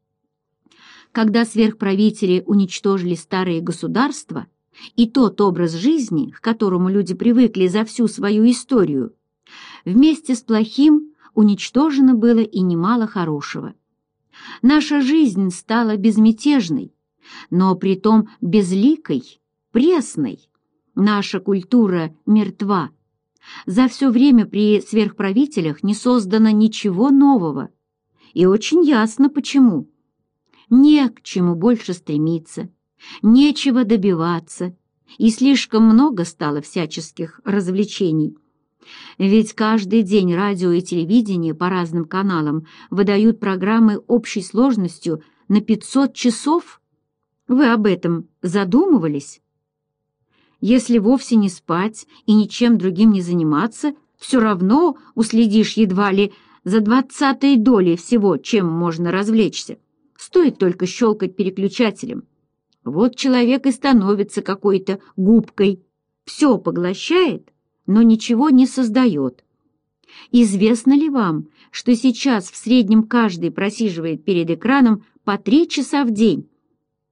Когда сверхправители уничтожили старые государства и тот образ жизни, к которому люди привыкли за всю свою историю, вместе с плохим уничтожено было и немало хорошего. Наша жизнь стала безмятежной, но притом безликой, пресной. Наша культура мертва. За все время при сверхправителях не создано ничего нового. И очень ясно почему. Не к чему больше стремиться, нечего добиваться, и слишком много стало всяческих развлечений. Ведь каждый день радио и телевидение по разным каналам выдают программы общей сложностью на пятьсот часов. Вы об этом задумывались? Если вовсе не спать и ничем другим не заниматься, все равно уследишь едва ли за двадцатой долей всего, чем можно развлечься. Стоит только щелкать переключателем. Вот человек и становится какой-то губкой. Все поглощает, но ничего не создает. Известно ли вам, что сейчас в среднем каждый просиживает перед экраном по три часа в день?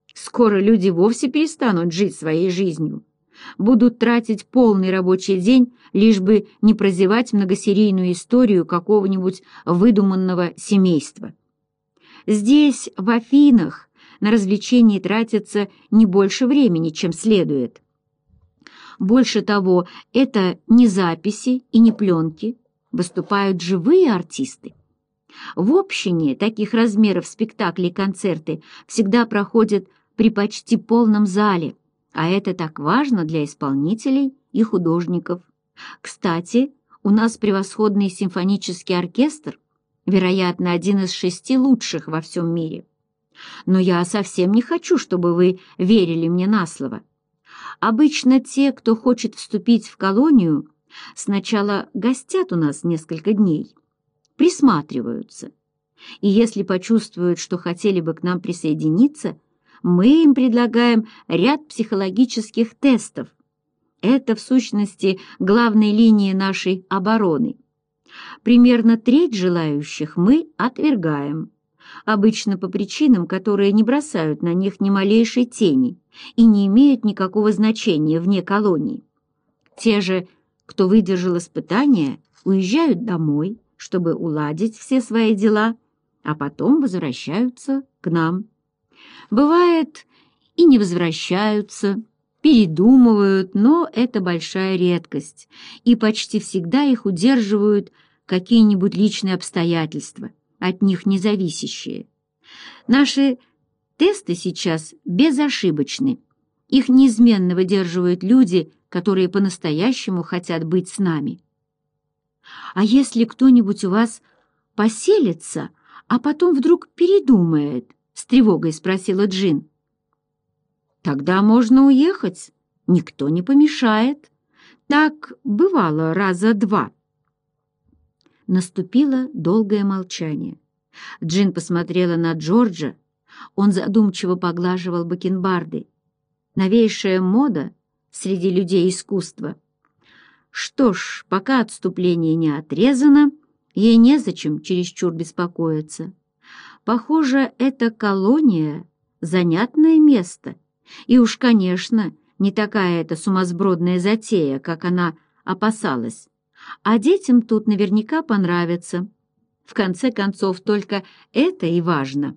Скоро люди вовсе перестанут жить своей жизнью, будут тратить полный рабочий день, лишь бы не прозевать многосерийную историю какого-нибудь выдуманного семейства. Здесь, в Афинах, на развлечения тратится не больше времени, чем следует. Больше того, это не записи и не пленки, выступают живые артисты. В общине таких размеров спектакли и концерты всегда проходят при почти полном зале, а это так важно для исполнителей и художников. Кстати, у нас превосходный симфонический оркестр, вероятно, один из шести лучших во всем мире. Но я совсем не хочу, чтобы вы верили мне на слово. Обычно те, кто хочет вступить в колонию, сначала гостят у нас несколько дней, присматриваются, и если почувствуют, что хотели бы к нам присоединиться, мы им предлагаем ряд психологических тестов. Это, в сущности, главная линия нашей обороны. Примерно треть желающих мы отвергаем, обычно по причинам, которые не бросают на них ни малейшей тени и не имеют никакого значения вне колонии. Те же, кто выдержал испытания, уезжают домой, чтобы уладить все свои дела, а потом возвращаются к нам. Бывает, и не возвращаются, передумывают, но это большая редкость, и почти всегда их удерживают какие-нибудь личные обстоятельства, от них независящие. Наши тесты сейчас безошибочны. Их неизменно выдерживают люди, которые по-настоящему хотят быть с нами. А если кто-нибудь у вас поселится, а потом вдруг передумает? С тревогой спросила Джин. Тогда можно уехать, никто не помешает. Так бывало раза два. Наступило долгое молчание. Джин посмотрела на Джорджа. Он задумчиво поглаживал бакенбарды. Новейшая мода среди людей искусства. Что ж, пока отступление не отрезано, ей незачем чересчур беспокоиться. Похоже, эта колония — занятное место, и уж, конечно, не такая это сумасбродная затея, как она опасалась. А детям тут наверняка понравится. В конце концов, только это и важно.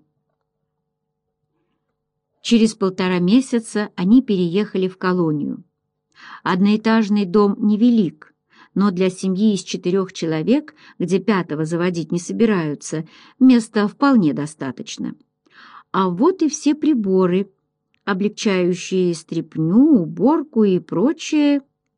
Через полтора месяца они переехали в колонию. Одноэтажный дом невелик, но для семьи из четырех человек, где пятого заводить не собираются, места вполне достаточно. А вот и все приборы, облегчающие стряпню, уборку и прочее.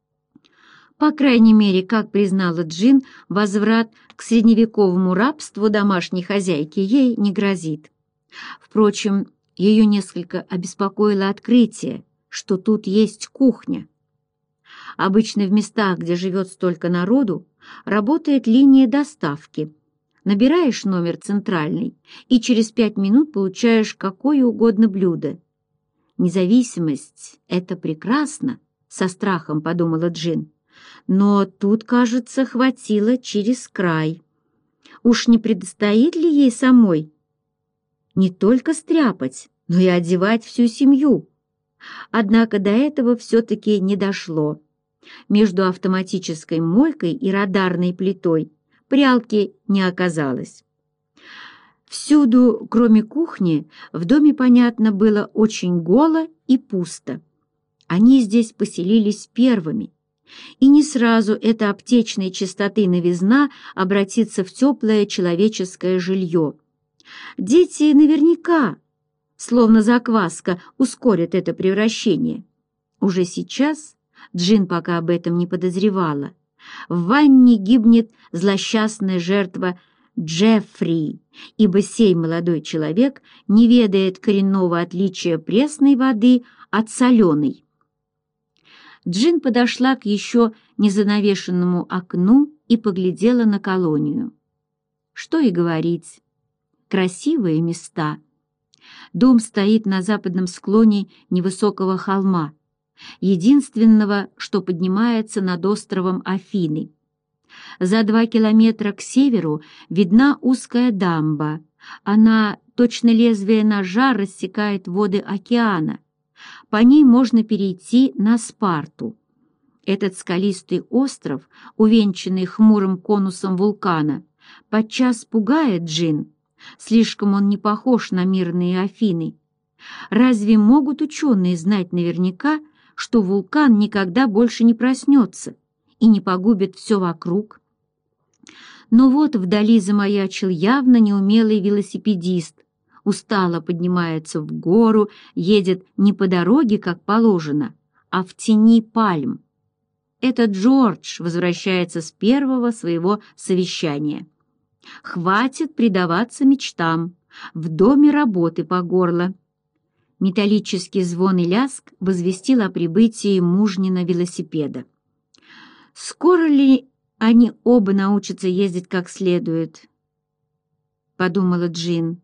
По крайней мере, как признала Джин, возврат к средневековому рабству домашней хозяйки ей не грозит. Впрочем, ее несколько обеспокоило открытие, что тут есть кухня. Обычно в местах, где живет столько народу, работает линия доставки. Набираешь номер центральный и через пять минут получаешь какое угодно блюдо. Независимость — это прекрасно, со страхом подумала Джин. Но тут, кажется, хватило через край. Уж не предстоит ли ей самой не только стряпать, но и одевать всю семью? Однако до этого все-таки не дошло. Между автоматической мойкой и радарной плитой прялки не оказалось. Всюду, кроме кухни, в доме, понятно, было очень голо и пусто. Они здесь поселились первыми, и не сразу эта аптечной чистоты новизна обратится в теплое человеческое жилье. Дети наверняка, словно закваска, ускорят это превращение. Уже сейчас Джин пока об этом не подозревала. В ванне гибнет злосчастная жертва Джеффри, ибо сей молодой человек не ведает коренного отличия пресной воды от соленой. Джин подошла к еще незанавешенному окну и поглядела на колонию. Что и говорить, красивые места. Дом стоит на западном склоне невысокого холма, единственного, что поднимается над островом Афины. За два километра к северу видна узкая дамба, Она, точно лезвие ножа, рассекает воды океана. По ней можно перейти на Спарту. Этот скалистый остров, увенчанный хмурым конусом вулкана, подчас пугает Джин. Слишком он не похож на мирные Афины. Разве могут ученые знать наверняка, что вулкан никогда больше не проснется и не погубит все вокруг? Но вот вдали замаячил явно неумелый велосипедист. Устало поднимается в гору, едет не по дороге, как положено, а в тени пальм. Это Джордж возвращается с первого своего совещания. Хватит предаваться мечтам, в доме работы по горло. Металлический звон и лязг возвестил о прибытии мужнина велосипеда. «Скоро ли они оба научатся ездить как следует?» — подумала Джин.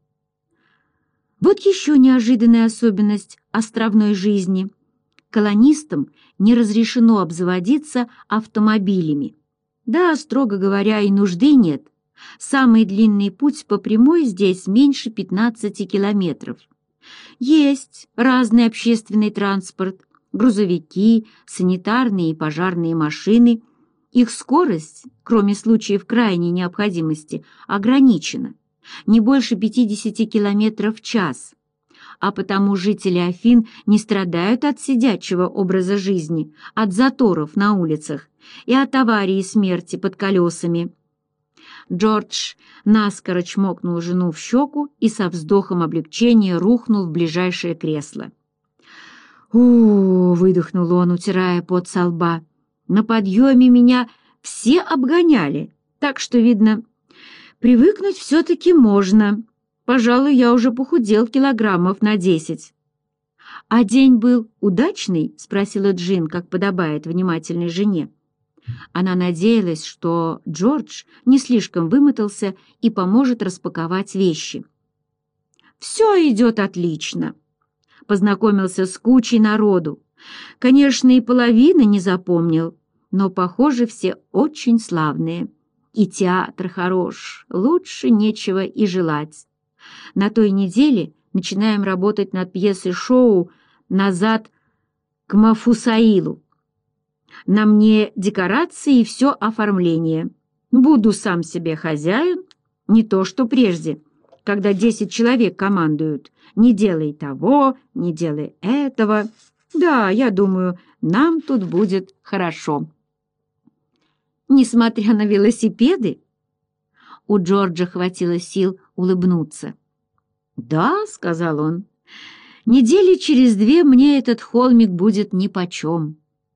Вот еще неожиданная особенность островной жизни. Колонистам не разрешено обзаводиться автомобилями. Да, строго говоря, и нужды нет. Самый длинный путь по прямой здесь меньше пятнадцати километров. Есть разный общественный транспорт, грузовики, санитарные и пожарные машины. Их скорость, кроме случаев крайней необходимости, ограничена, не больше пятидесяти километров в час. А потому жители Афин не страдают от сидячего образа жизни, от заторов на улицах и от аварии и смерти под колесами. Джордж наскоро чмокнул жену в щеку и со вздохом облегчения рухнул в ближайшее кресло. «У-у-у!» — выдохнул он, утирая пот со лба. «На подъеме меня все обгоняли, так что, видно, привыкнуть все-таки можно. Пожалуй, я уже похудел килограммов на десять». «А день был удачный?» — спросила Джин, как подобает внимательной жене. Она надеялась, что Джордж не слишком вымотался и поможет распаковать вещи. «Все идет отлично. Познакомился с кучей народу. Конечно, и половины не запомнил, но, похоже, все очень славные. И театр хорош, лучше нечего и желать. На той неделе начинаем работать над пьесой-шоу «Назад к Мафусаилу». На мне декорации и все оформление. Буду сам себе хозяин, не то что прежде, когда десять человек командуют. Не делай того, не делай этого. Да, я думаю, нам тут будет хорошо». Несмотря на велосипеды, у Джорджа хватило сил улыбнуться. «Да», — сказал он, — «недели через две мне этот холмик будет нипочем».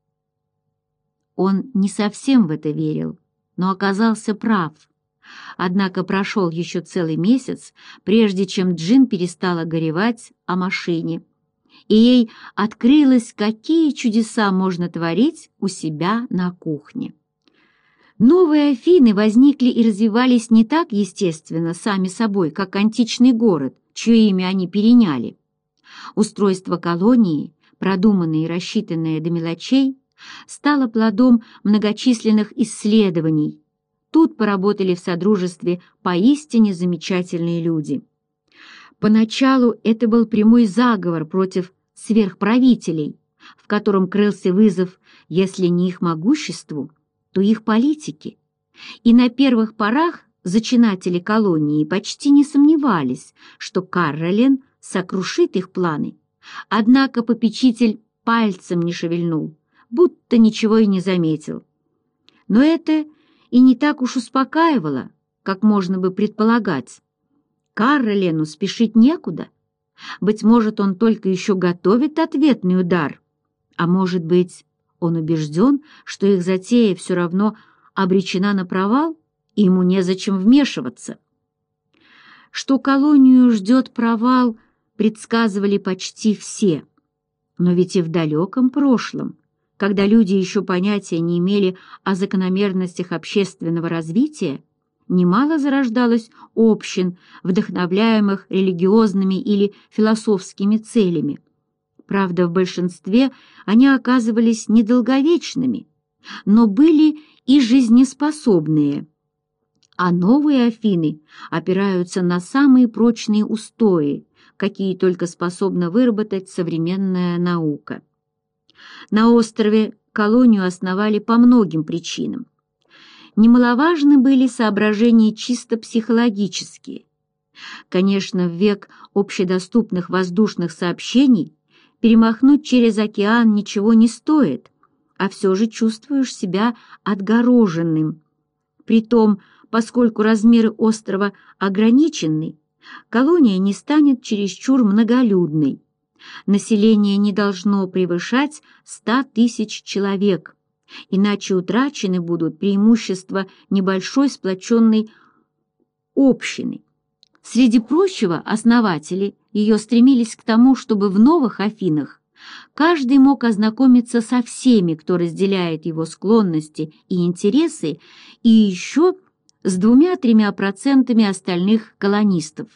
Он не совсем в это верил, но оказался прав. Однако прошел еще целый месяц, прежде чем Джин перестала горевать о машине, и ей открылось, какие чудеса можно творить у себя на кухне. Новые Афины возникли и развивались не так естественно, сами собой, как античный город, чье имя они переняли. Устройство колонии, продуманное и рассчитанное до мелочей, стало плодом многочисленных исследований. Тут поработали в содружестве поистине замечательные люди. Поначалу это был прямой заговор против сверхправителей, в котором крылся вызов, если не их могуществу, то их политики. И на первых порах зачинатели колонии почти не сомневались, что Каролин сокрушит их планы. Однако попечитель пальцем не шевельнул, будто ничего и не заметил. Но это и не так уж успокаивало, как можно бы предполагать. Каролену спешить некуда. Быть может, он только еще готовит ответный удар. А может быть, он убежден, что их затея все равно обречена на провал, и ему незачем вмешиваться. Что колонию ждет провал, предсказывали почти все. Но ведь и в далеком прошлом, когда люди еще понятия не имели о закономерностях общественного развития, немало зарождалось общин, вдохновляемых религиозными или философскими целями. Правда, в большинстве они оказывались недолговечными, но были и жизнеспособные. А новые Афины опираются на самые прочные устои, какие только способна выработать современная наука. На острове колонию основали по многим причинам. Немаловажны были соображения чисто психологические. Конечно, в век общедоступных воздушных сообщений перемахнуть через океан ничего не стоит, а все же чувствуешь себя отгороженным. Притом, поскольку размеры острова ограничены, колония не станет чересчур многолюдной. Население не должно превышать ста тысяч человек, иначе утрачены будут преимущества небольшой сплоченной общины. Среди прочего, основатели ее стремились к тому, чтобы в новых Афинах каждый мог ознакомиться со всеми, кто разделяет его склонности и интересы, и еще с двумя-тремя процентами остальных колонистов.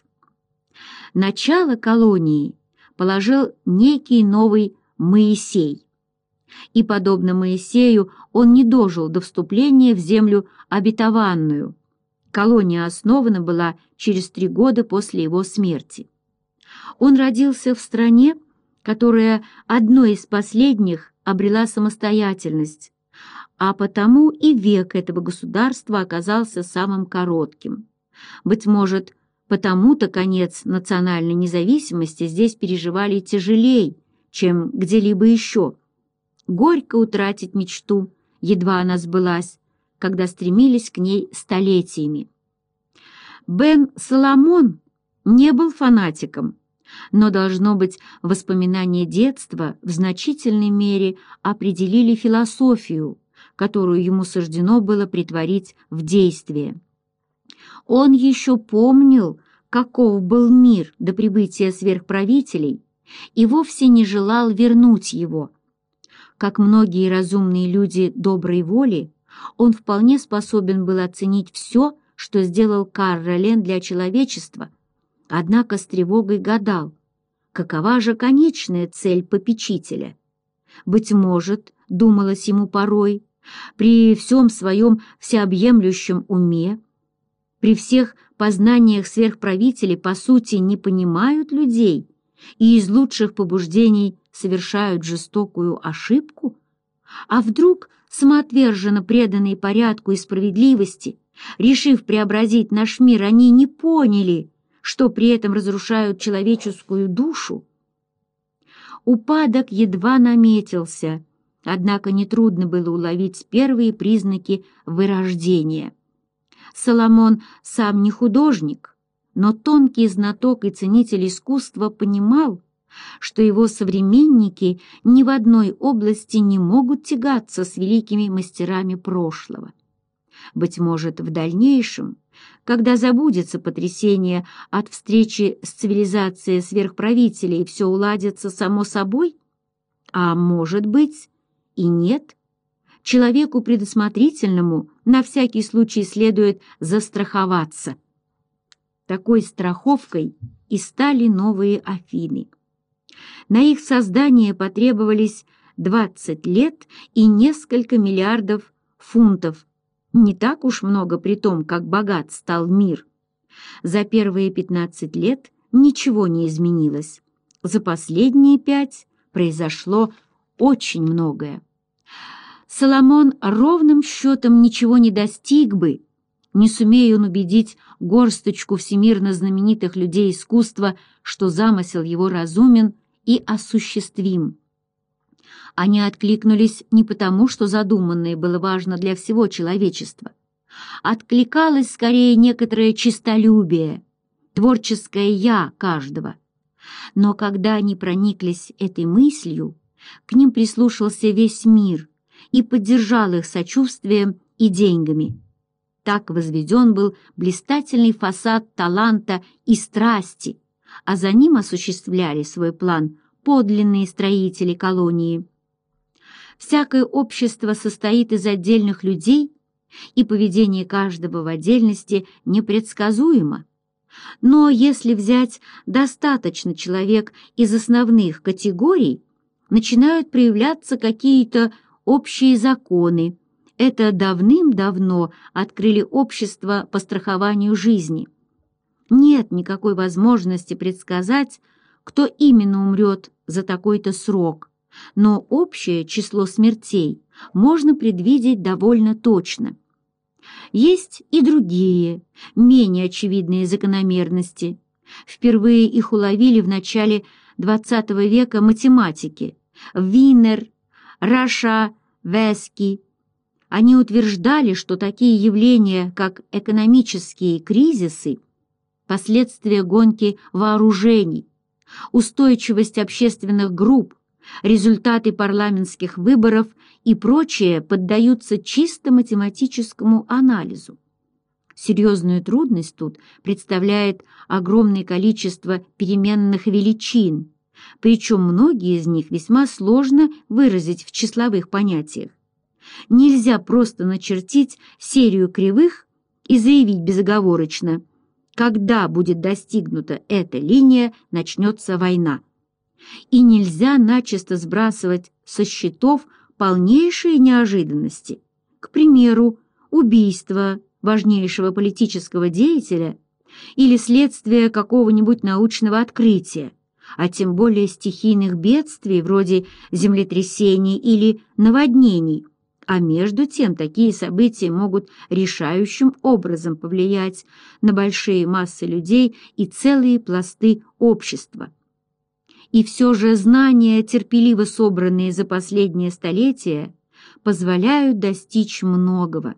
Начало колонии положил некий новый Моисей. И, подобно Моисею, он не дожил до вступления в землю обетованную. Колония основана была через три года после его смерти. Он родился в стране, которая одной из последних обрела самостоятельность, а потому и век этого государства оказался самым коротким. Быть может, потому-то конец национальной независимости здесь переживали тяжелей, чем где-либо еще. Горько утратить мечту, едва она сбылась, когда стремились к ней столетиями. Бен Соломон не был фанатиком, но, должно быть, воспоминания детства в значительной мере определили философию, которую ему суждено было претворить в действие. Он еще помнил, каков был мир до прибытия сверхправителей, и вовсе не желал вернуть его. Как многие разумные люди доброй воли, он вполне способен был оценить все, что сделал Карролен для человечества, однако с тревогой гадал, какова же конечная цель попечителя. Быть может, думалось ему порой, при всем своем всеобъемлющем уме, при всех познаниях сверхправители по сути не понимают людей и из лучших побуждений совершают жестокую ошибку? А вдруг самоотверженно преданные порядку и справедливости, решив преобразить наш мир, они не поняли, что при этом разрушают человеческую душу? Упадок едва наметился, однако нетрудно было уловить первые признаки вырождения. Соломон сам не художник, но тонкий знаток и ценитель искусства понимал, что его современники ни в одной области не могут тягаться с великими мастерами прошлого. Быть может, в дальнейшем, когда забудется потрясение от встречи с цивилизацией сверхправителей, все уладится само собой? А может быть и нет. Человеку предусмотрительному на всякий случай следует застраховаться. Такой страховкой и стали новые Афины. На их создание потребовались двадцать лет и несколько миллиардов фунтов. Не так уж много при том, как богат стал мир. За первые пятнадцать лет ничего не изменилось. За последние пять произошло очень многое. Соломон ровным счетом ничего не достиг бы, не сумея он убедить горсточку всемирно знаменитых людей искусства, что замысел его разумен и осуществим. Они откликнулись не потому, что задуманное было важно для всего человечества. Откликалось скорее некоторое честолюбие, творческое «я» каждого. Но когда они прониклись этой мыслью, к ним прислушался весь мир и поддержал их сочувствием и деньгами. Так возведен был блистательный фасад таланта и страсти, а за ним осуществляли свой план подлинные строители колонии. Всякое общество состоит из отдельных людей, и поведение каждого в отдельности непредсказуемо. Но если взять достаточно человек из основных категорий, начинают проявляться какие-то общие законы, это давным-давно открыли общество по страхованию жизни. Нет никакой возможности предсказать, кто именно умрет за такой-то срок, но общее число смертей можно предвидеть довольно точно. Есть и другие, менее очевидные закономерности. Впервые их уловили в начале двадцатого века математики Винер, Рашавески. Они утверждали, что такие явления, как экономические кризисы, последствия гонки вооружений, устойчивость общественных групп, результаты парламентских выборов и прочее поддаются чисто математическому анализу. Серьезную трудность тут представляет огромное количество переменных величин, причем многие из них весьма сложно выразить в числовых понятиях. Нельзя просто начертить серию кривых и заявить безоговорочно: когда будет достигнута эта линия, начнется война. И нельзя начисто сбрасывать со счетов полнейшие неожиданности. К примеру, убийство важнейшего политического деятеля или следствие какого-нибудь научного открытия, а тем более стихийных бедствий вроде землетрясений или наводнений. А между тем такие события могут решающим образом повлиять на большие массы людей и целые пласты общества. И все же знания, терпеливо собранные за последние столетия, позволяют достичь многого.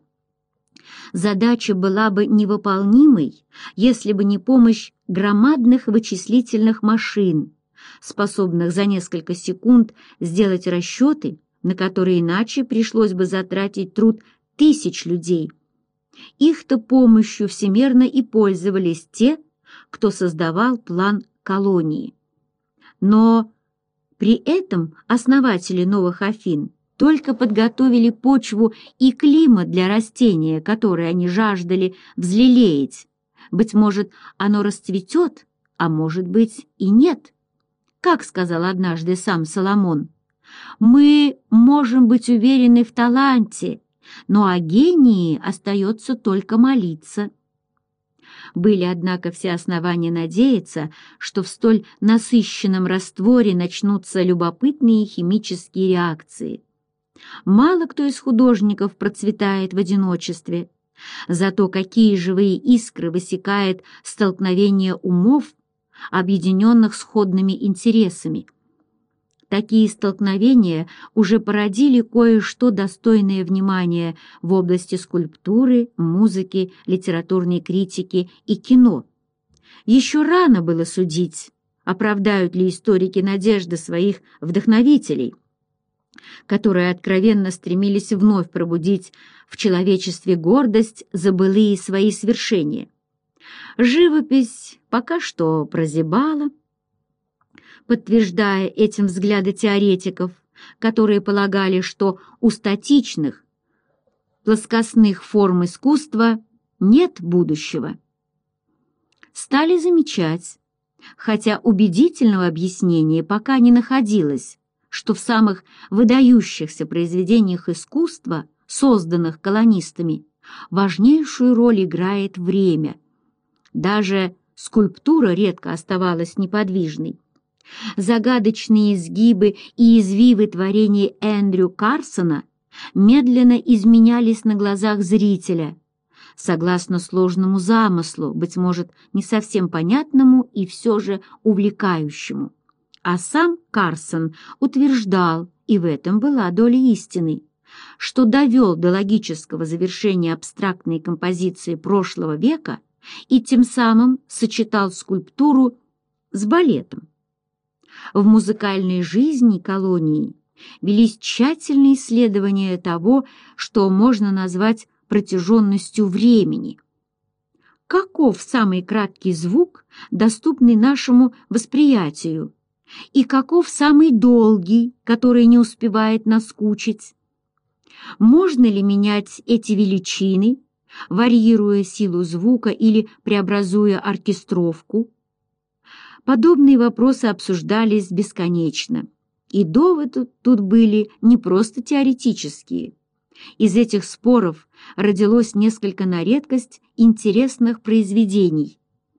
Задача была бы невыполнимой, если бы не помощь громадных вычислительных машин, способных за несколько секунд сделать расчеты, на которые иначе пришлось бы затратить труд тысяч людей. Их-то помощью всемерно и пользовались те, кто создавал план колонии. Но при этом основатели Новых Афин только подготовили почву и климат для растения, которое они жаждали взлелеять. Быть может, оно расцветет, а может быть и нет. Как сказал однажды сам Соломон: «Мы можем быть уверены в таланте, но о гении остается только молиться». Были, однако, все основания надеяться, что в столь насыщенном растворе начнутся любопытные химические реакции. Мало кто из художников процветает в одиночестве, зато какие живые искры высекает столкновение умов, объединенных сходными интересами. Такие столкновения уже породили кое-что достойное внимания в области скульптуры, музыки, литературной критики и кино. Еще рано было судить, оправдают ли историки надежды своих вдохновителей, которые откровенно стремились вновь пробудить в человечестве гордость за былые свои свершения. Живопись пока что прозябала, подтверждая этим взгляды теоретиков, которые полагали, что у статичных, плоскостных форм искусства нет будущего. Стали замечать, хотя убедительного объяснения пока не находилось, что в самых выдающихся произведениях искусства, созданных колонистами, важнейшую роль играет время. Даже скульптура редко оставалась неподвижной. Загадочные изгибы и извивы творений Эндрю Карсона медленно изменялись на глазах зрителя, согласно сложному замыслу, быть может, не совсем понятному и все же увлекающему. А сам Карсон утверждал, и в этом была доля истины, что довел до логического завершения абстрактные композиции прошлого века и тем самым сочетал скульптуру с балетом. В музыкальной жизни колонии велись тщательные исследования того, что можно назвать протяженностью времени. Каков самый краткий звук, доступный нашему восприятию, и каков самый долгий, который не успевает наскучить? Можно ли менять эти величины, варьируя силу звука или преобразуя оркестровку? Подобные вопросы обсуждались бесконечно, и доводы тут были не просто теоретические. Из этих споров родилось несколько на редкость интересных произведений.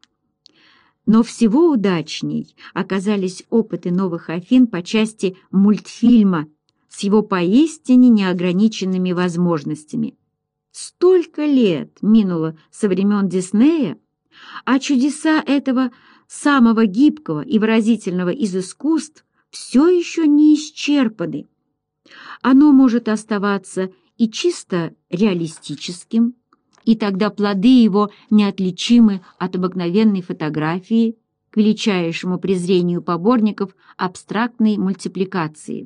Но всего удачней оказались опыты Новых Афин по части мультфильма с его поистине неограниченными возможностями. Столько лет минуло со времен Диснея, а чудеса этого самого гибкого и выразительного из искусств все еще не исчерпаны. Оно может оставаться и чисто реалистическим, и тогда плоды его неотличимы от обыкновенной фотографии к величайшему презрению поборников абстрактной мультипликации.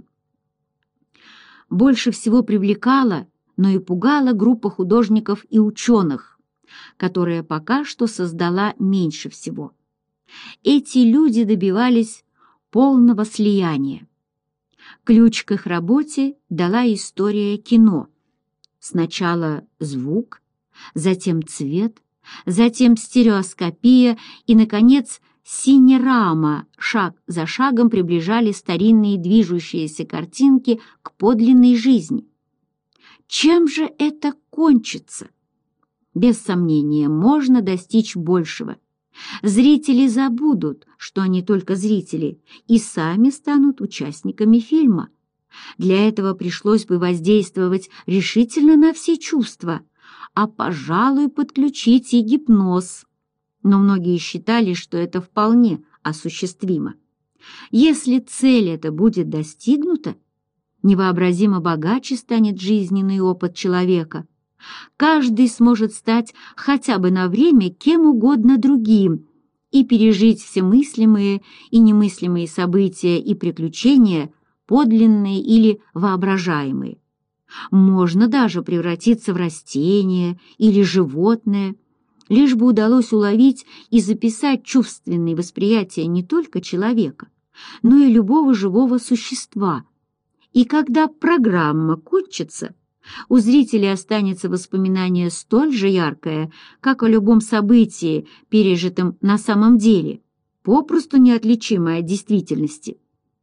Больше всего привлекала, но и пугала группа художников и ученых, которая пока что создала меньше всего. Эти люди добивались полного слияния. Ключ к их работе дала история кино. Сначала звук, затем цвет, затем стереоскопия и, наконец, синерама шаг за шагом приближали старинные движущиеся картинки к подлинной жизни. Чем же это кончится? Без сомнения, можно достичь большего. Зрители забудут, что они только зрители, и сами станут участниками фильма. Для этого пришлось бы воздействовать решительно на все чувства, а, пожалуй, подключить и гипноз. Но многие считали, что это вполне осуществимо. Если цель эта будет достигнута, невообразимо богаче станет жизненный опыт человека. Каждый сможет стать хотя бы на время кем угодно другим и пережить все мыслимые и немыслимые события и приключения, подлинные или воображаемые. Можно даже превратиться в растение или животное, лишь бы удалось уловить и записать чувственные восприятия не только человека, но и любого живого существа. И когда программа кончится, у зрителя останется воспоминание столь же яркое, как о любом событии, пережитом на самом деле, попросту неотличимое от действительности.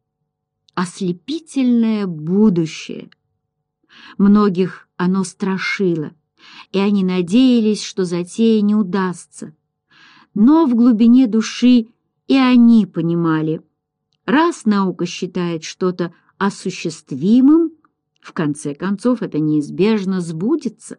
Ослепительное будущее. Многих оно страшило, и они надеялись, что затея не удастся. Но в глубине души и они понимали, раз наука считает что-то осуществимым, в конце концов это неизбежно сбудется.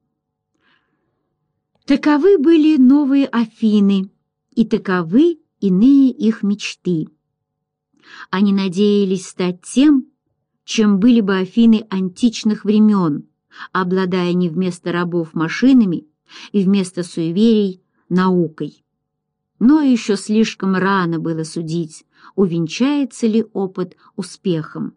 Таковы были новые Афины, и таковы иные их мечты. Они надеялись стать тем, чем были бы Афины античных времен, обладая не вместо рабов машинами и вместо суеверий наукой. Но еще слишком рано было судить, увенчается ли опыт успехом.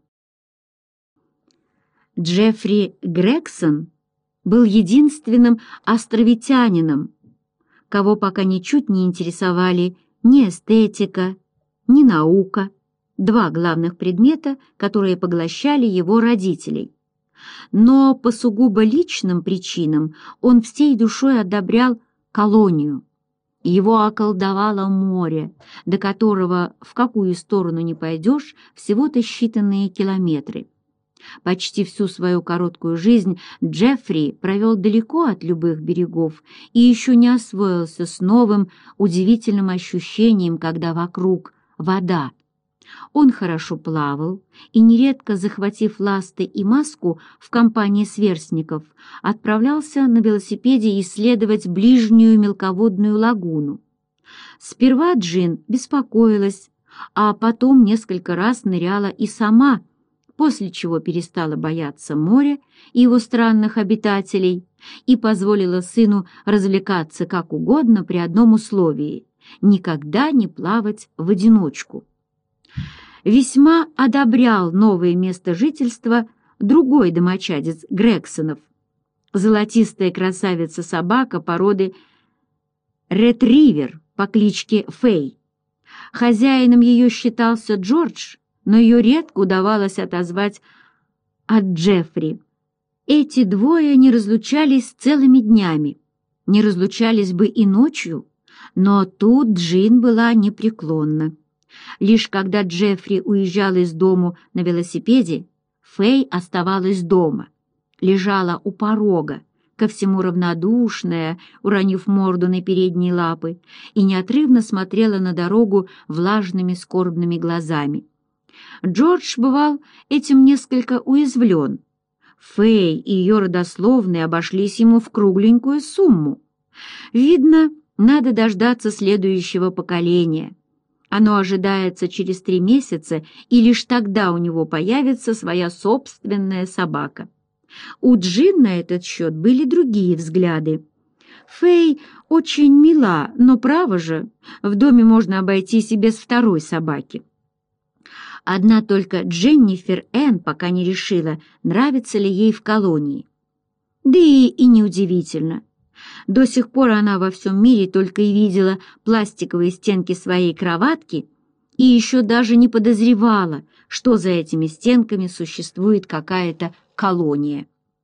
Джеффри Грегсон был единственным островитянином, кого пока ничуть не интересовали ни эстетика, ни наука, два главных предмета, которые поглощали его родителей. Но по сугубо личным причинам он всей душой одобрял колонию. Его околдовало море, до которого, в какую сторону ни пойдешь, всего-то считанные километры. Почти всю свою короткую жизнь Джеффри провел далеко от любых берегов и еще не освоился с новым удивительным ощущением, когда вокруг вода. Он хорошо плавал и, нередко захватив ласты и маску в компании сверстников, отправлялся на велосипеде исследовать ближнюю мелководную лагуну. Сперва Джин беспокоилась, а потом несколько раз ныряла и сама, после чего перестала бояться моря и его странных обитателей и позволила сыну развлекаться как угодно при одном условии — никогда не плавать в одиночку. Весьма одобрял новое место жительства другой домочадец Грегсонов, золотистая красавица-собака породы ретривер по кличке Фэй. Хозяином ее считался Джордж, но ее редко удавалось отозвать от Джеффри. Эти двое не разлучались целыми днями, не разлучались бы и ночью, но тут Джин была непреклонна. Лишь когда Джеффри уезжал из дому на велосипеде, Фэй оставалась дома, лежала у порога, ко всему равнодушная, уронив морду на передние лапы, и неотрывно смотрела на дорогу влажными скорбными глазами. Джордж бывал этим несколько уязвлен. Фэй и ее родословные обошлись ему в кругленькую сумму. Видно, надо дождаться следующего поколения. Оно ожидается через три месяца, и лишь тогда у него появится своя собственная собака. У Джин на этот счет были другие взгляды. Фэй очень мила, но, право же, в доме можно обойтись и без второй собаки. Одна только Дженнифер Энн пока не решила, нравится ли ей в колонии. Да и, и неудивительно. До сих пор она во всем мире только и видела пластиковые стенки своей кроватки и еще даже не подозревала, что за этими стенками существует какая-то колония.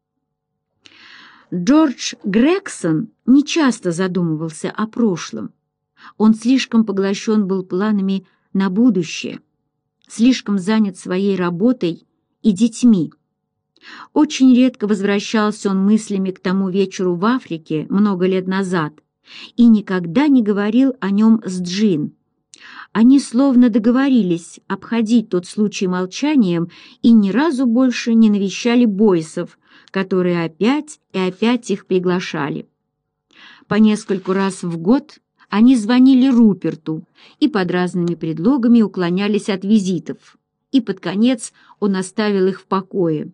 Джордж Грегсон нечасто задумывался о прошлом. Он слишком поглощен был планами на будущее, слишком занят своей работой и детьми. Очень редко возвращался он мыслями к тому вечеру в Африке много лет назад и никогда не говорил о нем с Джин. Они словно договорились обходить тот случай молчанием и ни разу больше не навещали Бойсов, которые опять и опять их приглашали. По нескольку раз в год они звонили Руперту и под разными предлогами уклонялись от визитов, и под конец он оставил их в покое.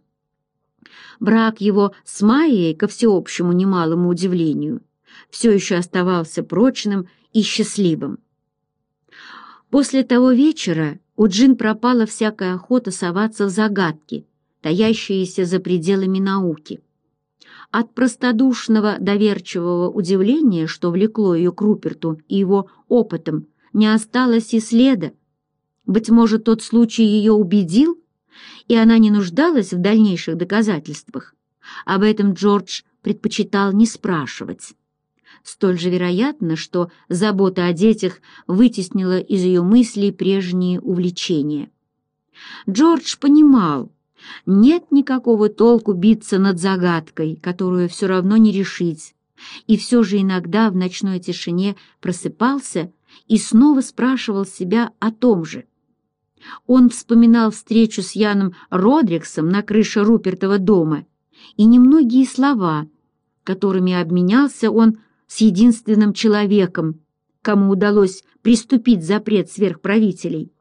Брак его с Майей, ко всеобщему немалому удивлению, все еще оставался прочным и счастливым. После того вечера у Джин пропала всякая охота соваться в загадки, таящиеся за пределами науки. От простодушного, доверчивого удивления, что влекло ее к Руперту и его опытам, не осталось и следа. Быть может, тот случай ее убедил, и она не нуждалась в дальнейших доказательствах. Об этом Джордж предпочитал не спрашивать. Столь же вероятно, что забота о детях вытеснила из ее мыслей прежние увлечения. Джордж понимал, нет никакого толку биться над загадкой, которую все равно не решить, и все же иногда в ночной тишине просыпался и снова спрашивал себя о том же. Он вспоминал встречу с Яном Родриксом на крыше Рупертова дома и немногие слова, которыми обменялся он с единственным человеком, кому удалось приступить запрет сверхправителей.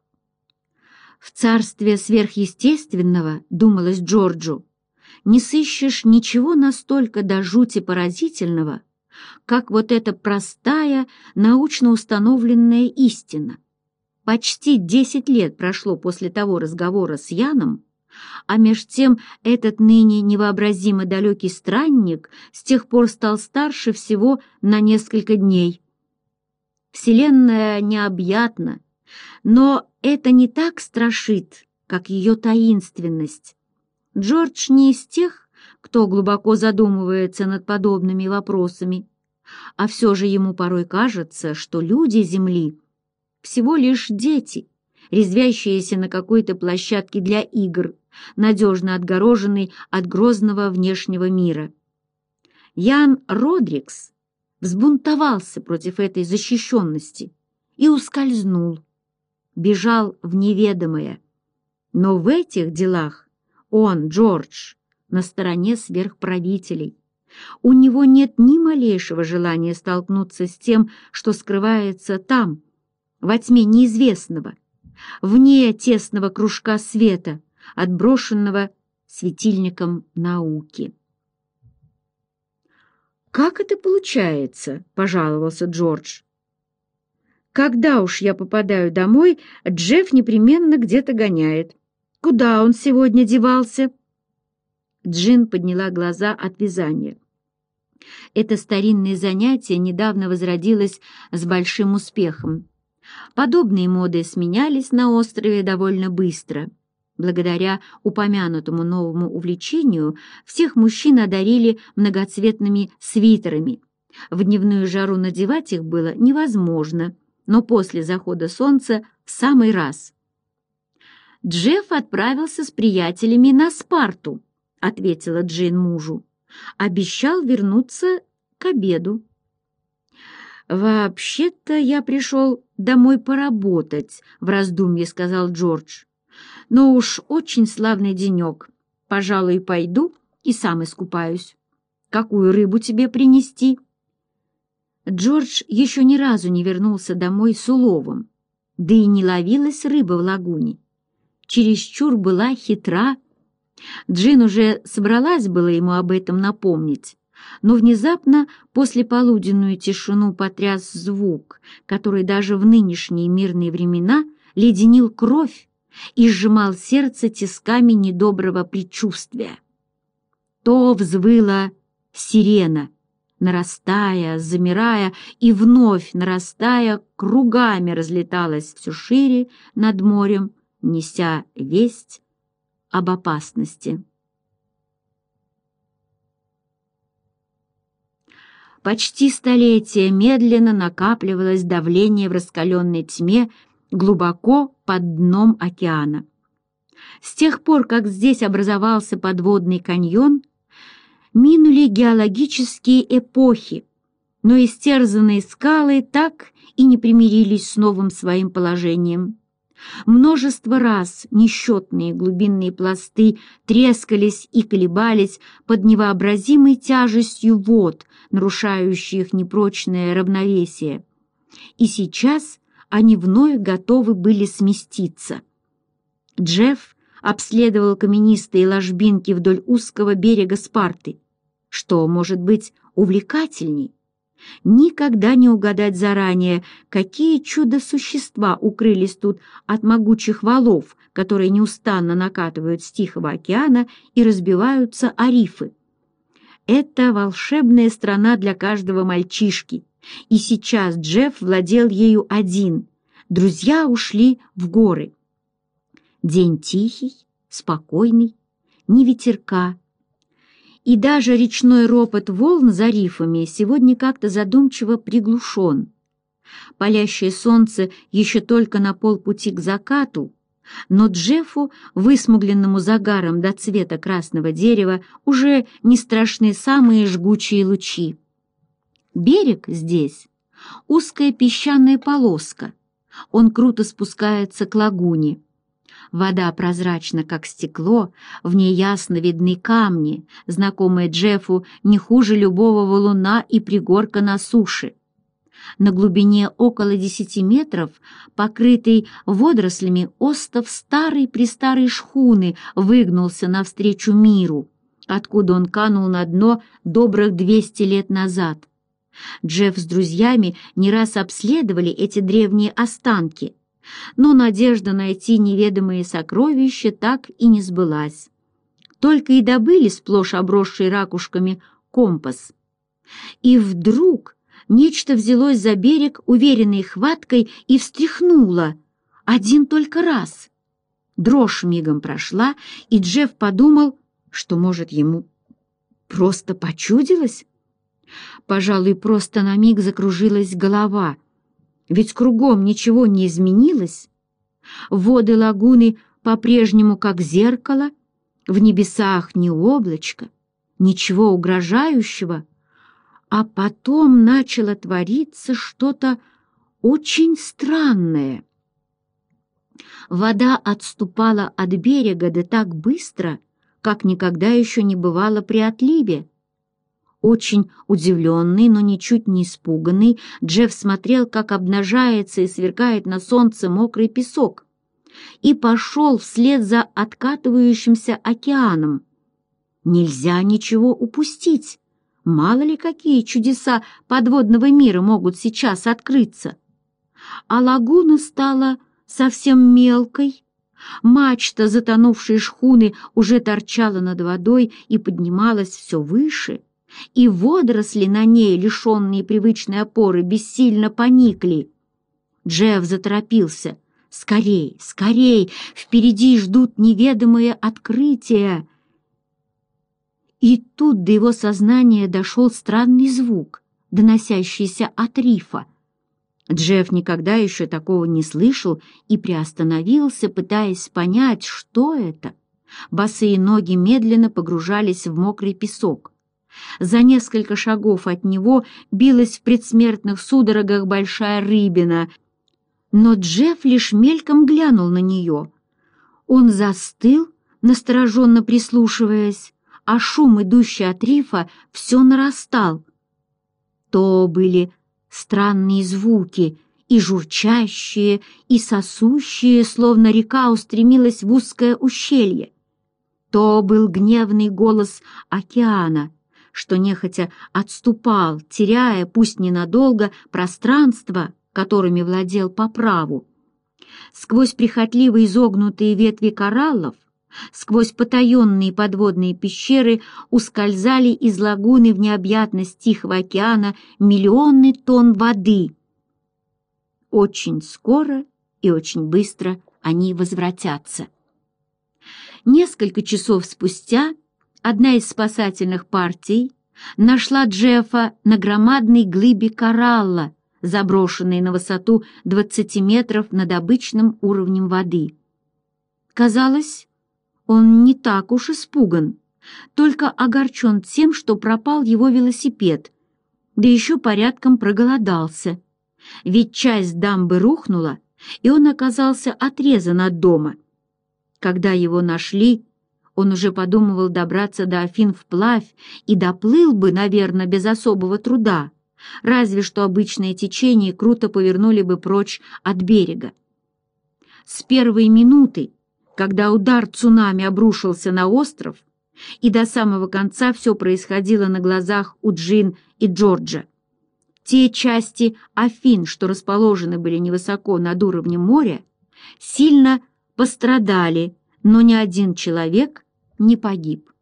В царстве сверхъестественного, думалось Джорджу, не сыщешь ничего настолько до жути поразительного, как вот эта простая, научно установленная истина. Почти десять лет прошло после того разговора с Яном, а меж тем этот ныне невообразимо далекий странник с тех пор стал старше всего на несколько дней. Вселенная необъятна, но это не так страшит, как ее таинственность. Джордж не из тех, кто глубоко задумывается над подобными вопросами, а все же ему порой кажется, что люди Земли всего лишь дети, резвящиеся на какой-то площадке для игр, надежно отгороженной от грозного внешнего мира. Ян Родрикс взбунтовался против этой защищенности и ускользнул, бежал в неведомое. Но в этих делах он, Джордж, на стороне сверхправителей. У него нет ни малейшего желания столкнуться с тем, что скрывается там, во тьме неизвестного, вне тесного кружка света, отброшенного светильником науки. «Как это получается?» — пожаловался Джордж. «Когда уж я попадаю домой, Джефф непременно где-то гоняет. Куда он сегодня девался?» Джин подняла глаза от вязания. Это старинное занятие недавно возродилось с большим успехом. Подобные моды сменялись на острове довольно быстро. Благодаря упомянутому новому увлечению всех мужчин одарили многоцветными свитерами. В дневную жару надевать их было невозможно, но после захода солнца в самый раз. Джефф отправился с приятелями на Спарту, — ответила Джейн мужу. «Обещал вернуться к обеду». «Вообще-то я пришел домой поработать», — в раздумье сказал Джордж. «Но уж очень славный денек. Пожалуй, пойду и сам искупаюсь. Какую рыбу тебе принести?» Джордж еще ни разу не вернулся домой с уловом, да и не ловилась рыба в лагуне. Чересчур была хитра. Джин уже собралась было ему об этом напомнить, но внезапно послеполуденную тишину потряс звук, который даже в нынешние мирные времена леденил кровь и сжимал сердце тисками недоброго предчувствия. То взвыла сирена, нарастая, замирая и вновь нарастая, кругами разлеталась все шире над морем, неся весть об опасности. Почти столетие медленно накапливалось давление в раскаленной тьме глубоко под дном океана. С тех пор, как здесь образовался подводный каньон, минули геологические эпохи, но истерзанные скалы так и не примирились с новым своим положением. Множество раз несчетные глубинные пласты трескались и колебались под невообразимой тяжестью вод, нарушающих непрочное равновесие. И сейчас они вновь готовы были сместиться. Джефф обследовал каменистые ложбинки вдоль узкого берега Спарты. Что может быть увлекательней? Никогда не угадать заранее, какие чудо-существа укрылись тут от могучих валов, которые неустанно накатывают с Тихого океана и разбиваются о рифы. Это волшебная страна для каждого мальчишки, и сейчас Джефф владел ею один. Друзья ушли в горы. День тихий, спокойный, ни ветерка. И даже речной ропот волн за рифами сегодня как-то задумчиво приглушен. Палящее солнце еще только на полпути к закату, но Джеффу, высмугленному загаром до цвета красного дерева, уже не страшны самые жгучие лучи. Берег здесь — узкая песчаная полоска. Он круто спускается к лагуне. Вода прозрачна, как стекло, в ней ясно видны камни, знакомые Джеффу не хуже любого валуна и пригорка на суше. На глубине около десяти метров, покрытый водорослями, остов старой-престарой шхуны выгнулся навстречу миру, откуда он канул на дно добрых двести лет назад. Джефф с друзьями не раз обследовали эти древние останки, но надежда найти неведомые сокровища так и не сбылась. Только и добыли сплошь обросший ракушками компас. И вдруг нечто взялось за берег уверенной хваткой и встряхнуло. Один только раз. Дрожь мигом прошла, и Джефф подумал, что, может, ему просто почудилось. Пожалуй, просто на миг закружилась голова, ведь кругом ничего не изменилось. Воды лагуны по-прежнему как зеркало, в небесах ни облачко, ничего угрожающего. А потом начало твориться что-то очень странное. Вода отступала от берега да так быстро, как никогда еще не бывало при отливе. Очень удивленный, но ничуть не испуганный, Джефф смотрел, как обнажается и сверкает на солнце мокрый песок, и пошел вслед за откатывающимся океаном. Нельзя ничего упустить. Мало ли какие чудеса подводного мира могут сейчас открыться. А лагуна стала совсем мелкой. Мачта затонувшей шхуны уже торчала над водой и поднималась все выше, и водоросли на ней, лишенные привычной опоры, бессильно поникли. Джефф заторопился. «Скорей, скорей! Впереди ждут неведомые открытия!» И тут до его сознания дошел странный звук, доносящийся от рифа. Джефф никогда еще такого не слышал и приостановился, пытаясь понять, что это. Босые ноги медленно погружались в мокрый песок. За несколько шагов от него билась в предсмертных судорогах большая рыбина, но Джефф лишь мельком глянул на нее. Он застыл, настороженно прислушиваясь, а шум, идущий от рифа, все нарастал. То были странные звуки, и журчащие, и сосущие, словно река устремилась в узкое ущелье. То был гневный голос океана, что нехотя отступал, теряя, пусть ненадолго, пространство, которыми владел по праву. Сквозь прихотливо изогнутые ветви кораллов, сквозь потаенные подводные пещеры ускользали из лагуны в необъятность Тихого океана миллионы тонн воды. Очень скоро и очень быстро они возвратятся. Несколько часов спустя одна из спасательных партий нашла Джеффа на громадной глыбе коралла, заброшенной на высоту двадцати метров над обычным уровнем воды. Казалось, он не так уж испуган, только огорчен тем, что пропал его велосипед, да еще порядком проголодался, ведь часть дамбы рухнула, и он оказался отрезан от дома. Когда его нашли, он уже подумывал добраться до Афин вплавь и доплыл бы, наверное, без особого труда, разве что обычные течения круто повернули бы прочь от берега. С первой минуты, когда удар цунами обрушился на остров, и до самого конца все происходило на глазах у Джин и Джорджа. Те части Афин, что расположены были невысоко над уровнем моря, сильно пострадали, но ни один человек не погиб.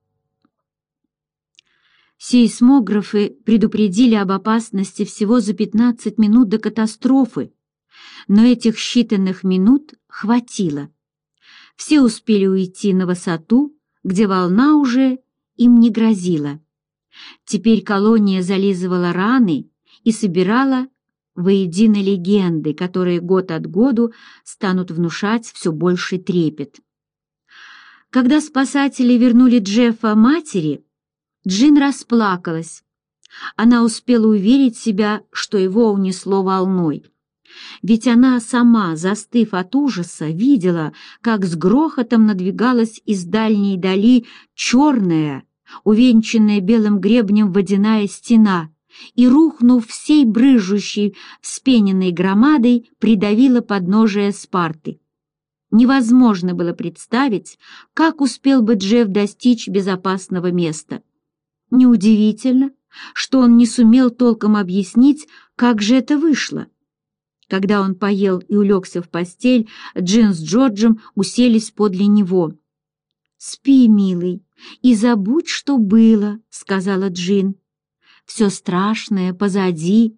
Сейсмографы предупредили об опасности всего за пятнадцать минут до катастрофы, но этих считанных минут хватило. Все успели уйти на высоту, где волна уже им не грозила. Теперь колония зализывала раны и собирала воедино легенды, которые год от году станут внушать все больший трепет. Когда спасатели вернули Джеффа матери, Джин расплакалась. Она успела уверить себя, что его унесло волной. Ведь она сама, застыв от ужаса, видела, как с грохотом надвигалась из дальней дали черная, увенчанная белым гребнем водяная стена, и, рухнув всей брыжущей, вспененной громадой, придавила подножие Спарты. Невозможно было представить, как успел бы Джефф достичь безопасного места. Неудивительно, что он не сумел толком объяснить, как же это вышло. Когда он поел и улегся в постель, Джин с Джорджем уселись подле него. «Спи, милый, и забудь, что было», — сказала Джин. «Все страшное позади».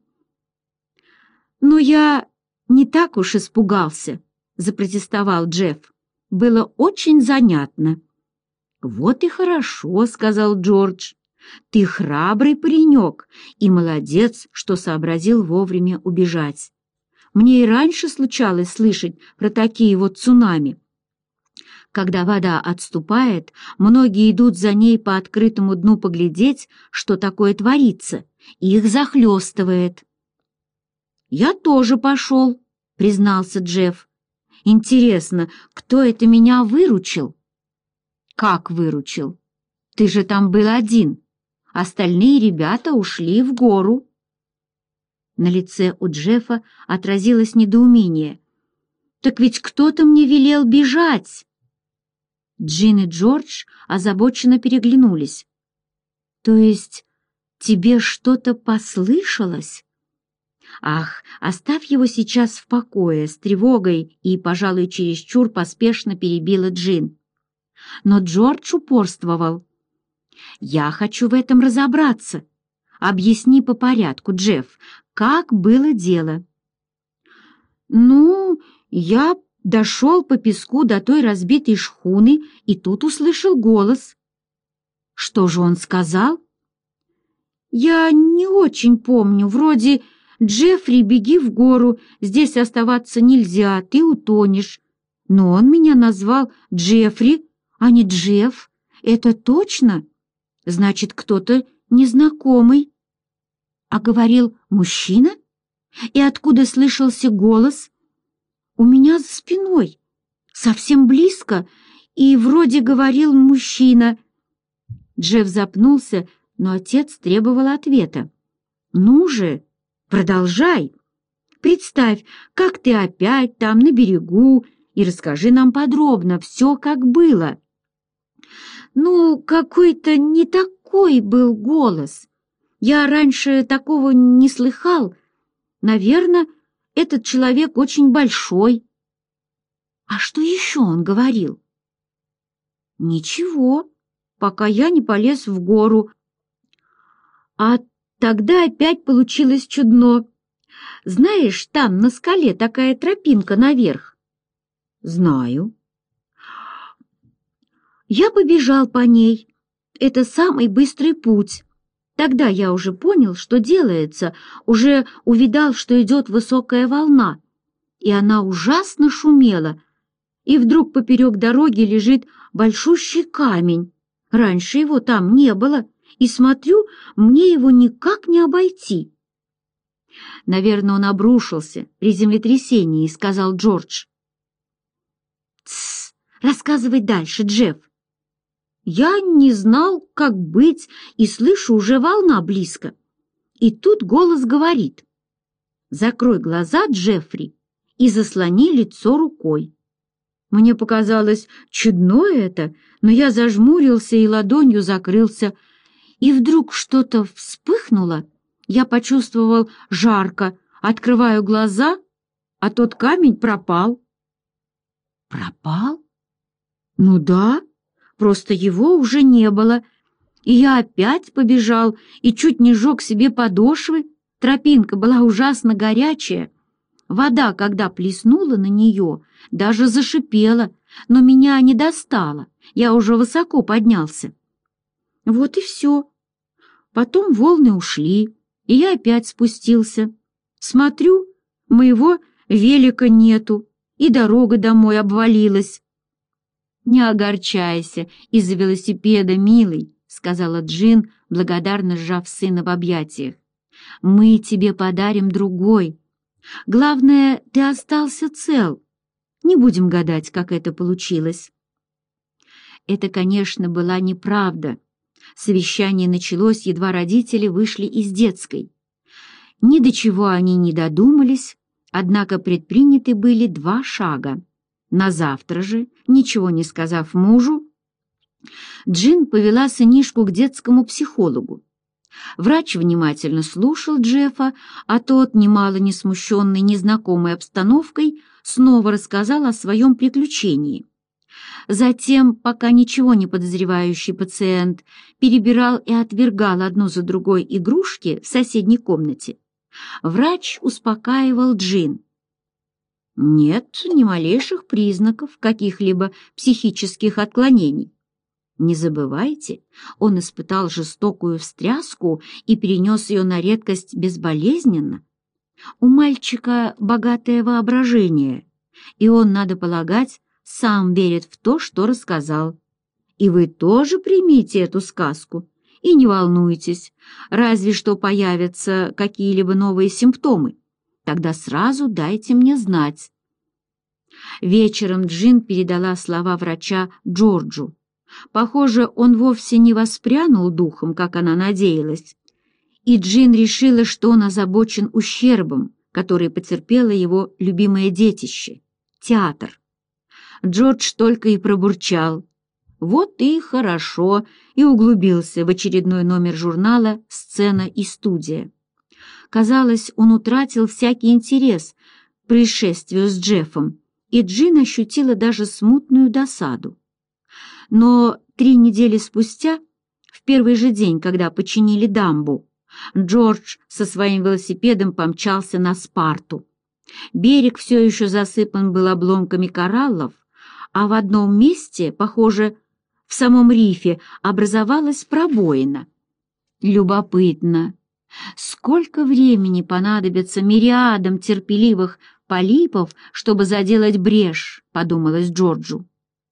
«Но я не так уж испугался», — запротестовал Джефф. «Было очень занятно». «Вот и хорошо», — сказал Джордж. «Ты храбрый паренек и молодец, что сообразил вовремя убежать. Мне и раньше случалось слышать про такие вот цунами. Когда вода отступает, многие идут за ней по открытому дну поглядеть, что такое творится, и их захлестывает». «Я тоже пошел», — признался Джефф. «Интересно, кто это меня выручил?» «Как выручил? Ты же там был один. Остальные ребята ушли в гору». На лице у Джеффа отразилось недоумение. «Так ведь кто-то мне велел бежать!» Джин и Джордж озабоченно переглянулись. «То есть тебе что-то послышалось?» «Ах, оставь его сейчас в покое», — с тревогой и, пожалуй, чересчур поспешно перебила Джин. Но Джордж упорствовал. «Я хочу в этом разобраться. Объясни по порядку, Джефф, как было дело?» «Ну, я дошел по песку до той разбитой шхуны и тут услышал голос». «Что же он сказал?» «Я не очень помню, вроде «Джеффри, беги в гору, здесь оставаться нельзя, ты утонешь». Но он меня назвал Джеффри, а не Джефф. Это точно? Значит, кто-то незнакомый. А говорил мужчина? И откуда слышался голос? У меня за спиной, совсем близко, и вроде говорил мужчина. Джефф запнулся, но отец требовал ответа. «Ну же, продолжай. Представь, как ты опять там на берегу, и расскажи нам подробно все, как было». «Ну, какой-то не такой был голос. Я раньше такого не слыхал. Наверное, этот человек очень большой». «А что еще он говорил?» «Ничего, пока я не полез в гору. А тогда опять получилось чудно. Знаешь, там на скале такая тропинка наверх». «Знаю». Я побежал по ней. Это самый быстрый путь. Тогда я уже понял, что делается, уже увидал, что идет высокая волна, и она ужасно шумела, и вдруг поперек дороги лежит большущий камень. Раньше его там не было, и, смотрю, мне его никак не обойти. «Наверное, он обрушился при землетрясении», — сказал Джордж. «Тссс, рассказывай дальше, Джефф». Я не знал, как быть, и слышу, уже волна близко. И тут голос говорит: «Закрой глаза, Джеффри, и заслони лицо рукой». Мне показалось чудно это, но я зажмурился и ладонью закрылся, и вдруг что-то вспыхнуло. Я почувствовал жарко, открываю глаза, а тот камень пропал. Пропал? Ну да. Просто его уже не было, и я опять побежал и чуть не сжег себе подошвы. Тропинка была ужасно горячая. Вода, когда плеснула на нее, даже зашипела, но меня не достала, я уже высоко поднялся. Вот и все. Потом волны ушли, и я опять спустился. Смотрю, моего велика нету, и дорога домой обвалилась. «Не огорчайся из-за велосипеда, милый», — сказала Джин, благодарно сжав сына в объятиях. «Мы тебе подарим другой. Главное, ты остался цел. Не будем гадать, как это получилось». Это, конечно, была неправда. Совещание началось, едва родители вышли из детской. Ни до чего они не додумались, однако предприняты были два шага. На завтра же, ничего не сказав мужу, Джин повела сынишку к детскому психологу. Врач внимательно слушал Джеффа, а тот, немало не смущенный незнакомой обстановкой, снова рассказал о своем приключении. Затем, пока ничего не подозревающий пациент перебирал и отвергал одну за другой игрушки в соседней комнате, врач успокаивал Джин. Нет ни малейших признаков каких-либо психических отклонений. Не забывайте, он испытал жестокую встряску и перенес ее на редкость безболезненно. У мальчика богатое воображение, и он, надо полагать, сам верит в то, что рассказал. И вы тоже примите эту сказку и не волнуйтесь, разве что появятся какие-либо новые симптомы. Тогда сразу дайте мне знать. Вечером Джин передала слова врача Джорджу. Похоже, он вовсе не воспрянул духом, как она надеялась, и Джин решила, что он озабочен ущербом, который потерпело его любимое детище — театр. Джордж только и пробурчал: «Вот и хорошо», и углубился в очередной номер журнала «Сцена и студия». Казалось, он утратил всякий интерес к происшествию с Джеффом, и Джин ощутила даже смутную досаду. Но три недели спустя, в первый же день, когда починили дамбу, Джордж со своим велосипедом помчался на Спарту. Берег все еще засыпан был обломками кораллов, а в одном месте, похоже, в самом рифе образовалась пробоина. Любопытно, сколько времени понадобится мириадам терпеливых полипов, чтобы заделать брешь, подумалось Джорджу.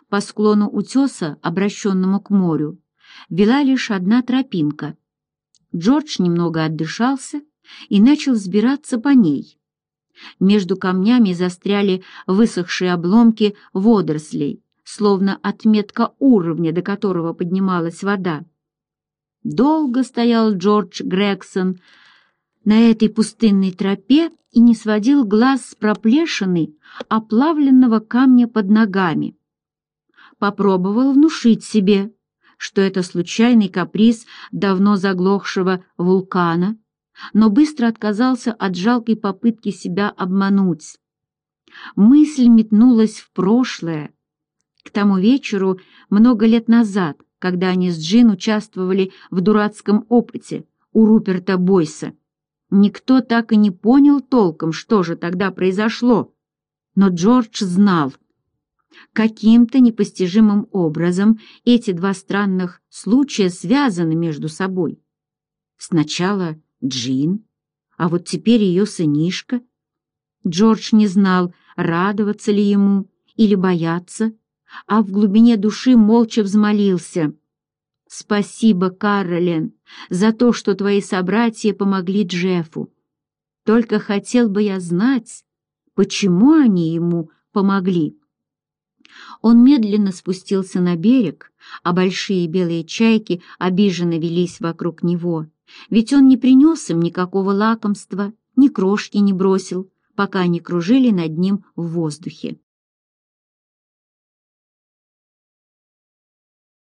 По склону утеса, обращенному к морю, вела лишь одна тропинка. Джордж немного отдышался и начал взбираться по ней. Между камнями застряли высохшие обломки водорослей, словно отметка уровня, до которого поднималась вода. Долго стоял Джордж Грегсон на этой пустынной тропе и не сводил глаз с проплешины оплавленного камня под ногами. Попробовал внушить себе, что это случайный каприз давно заглохшего вулкана, но быстро отказался от жалкой попытки себя обмануть. Мысль метнулась в прошлое, к тому вечеру много лет назад, когда они с Джин участвовали в дурацком опыте у Руперта Бойса. Никто так и не понял толком, что же тогда произошло, но Джордж знал. Каким-то непостижимым образом эти два странных случая связаны между собой. Сначала Джин, а вот теперь ее сынишка. Джордж не знал, радоваться ли ему или бояться, а в глубине души молча взмолился: «Спасибо, Каролин, за то, что твои собратья помогли Джеффу. Только хотел бы я знать, почему они ему помогли». Он медленно спустился на берег, а большие белые чайки обиженно велись вокруг него, ведь он не принес им никакого лакомства, ни крошки не бросил, пока они кружили над ним в воздухе.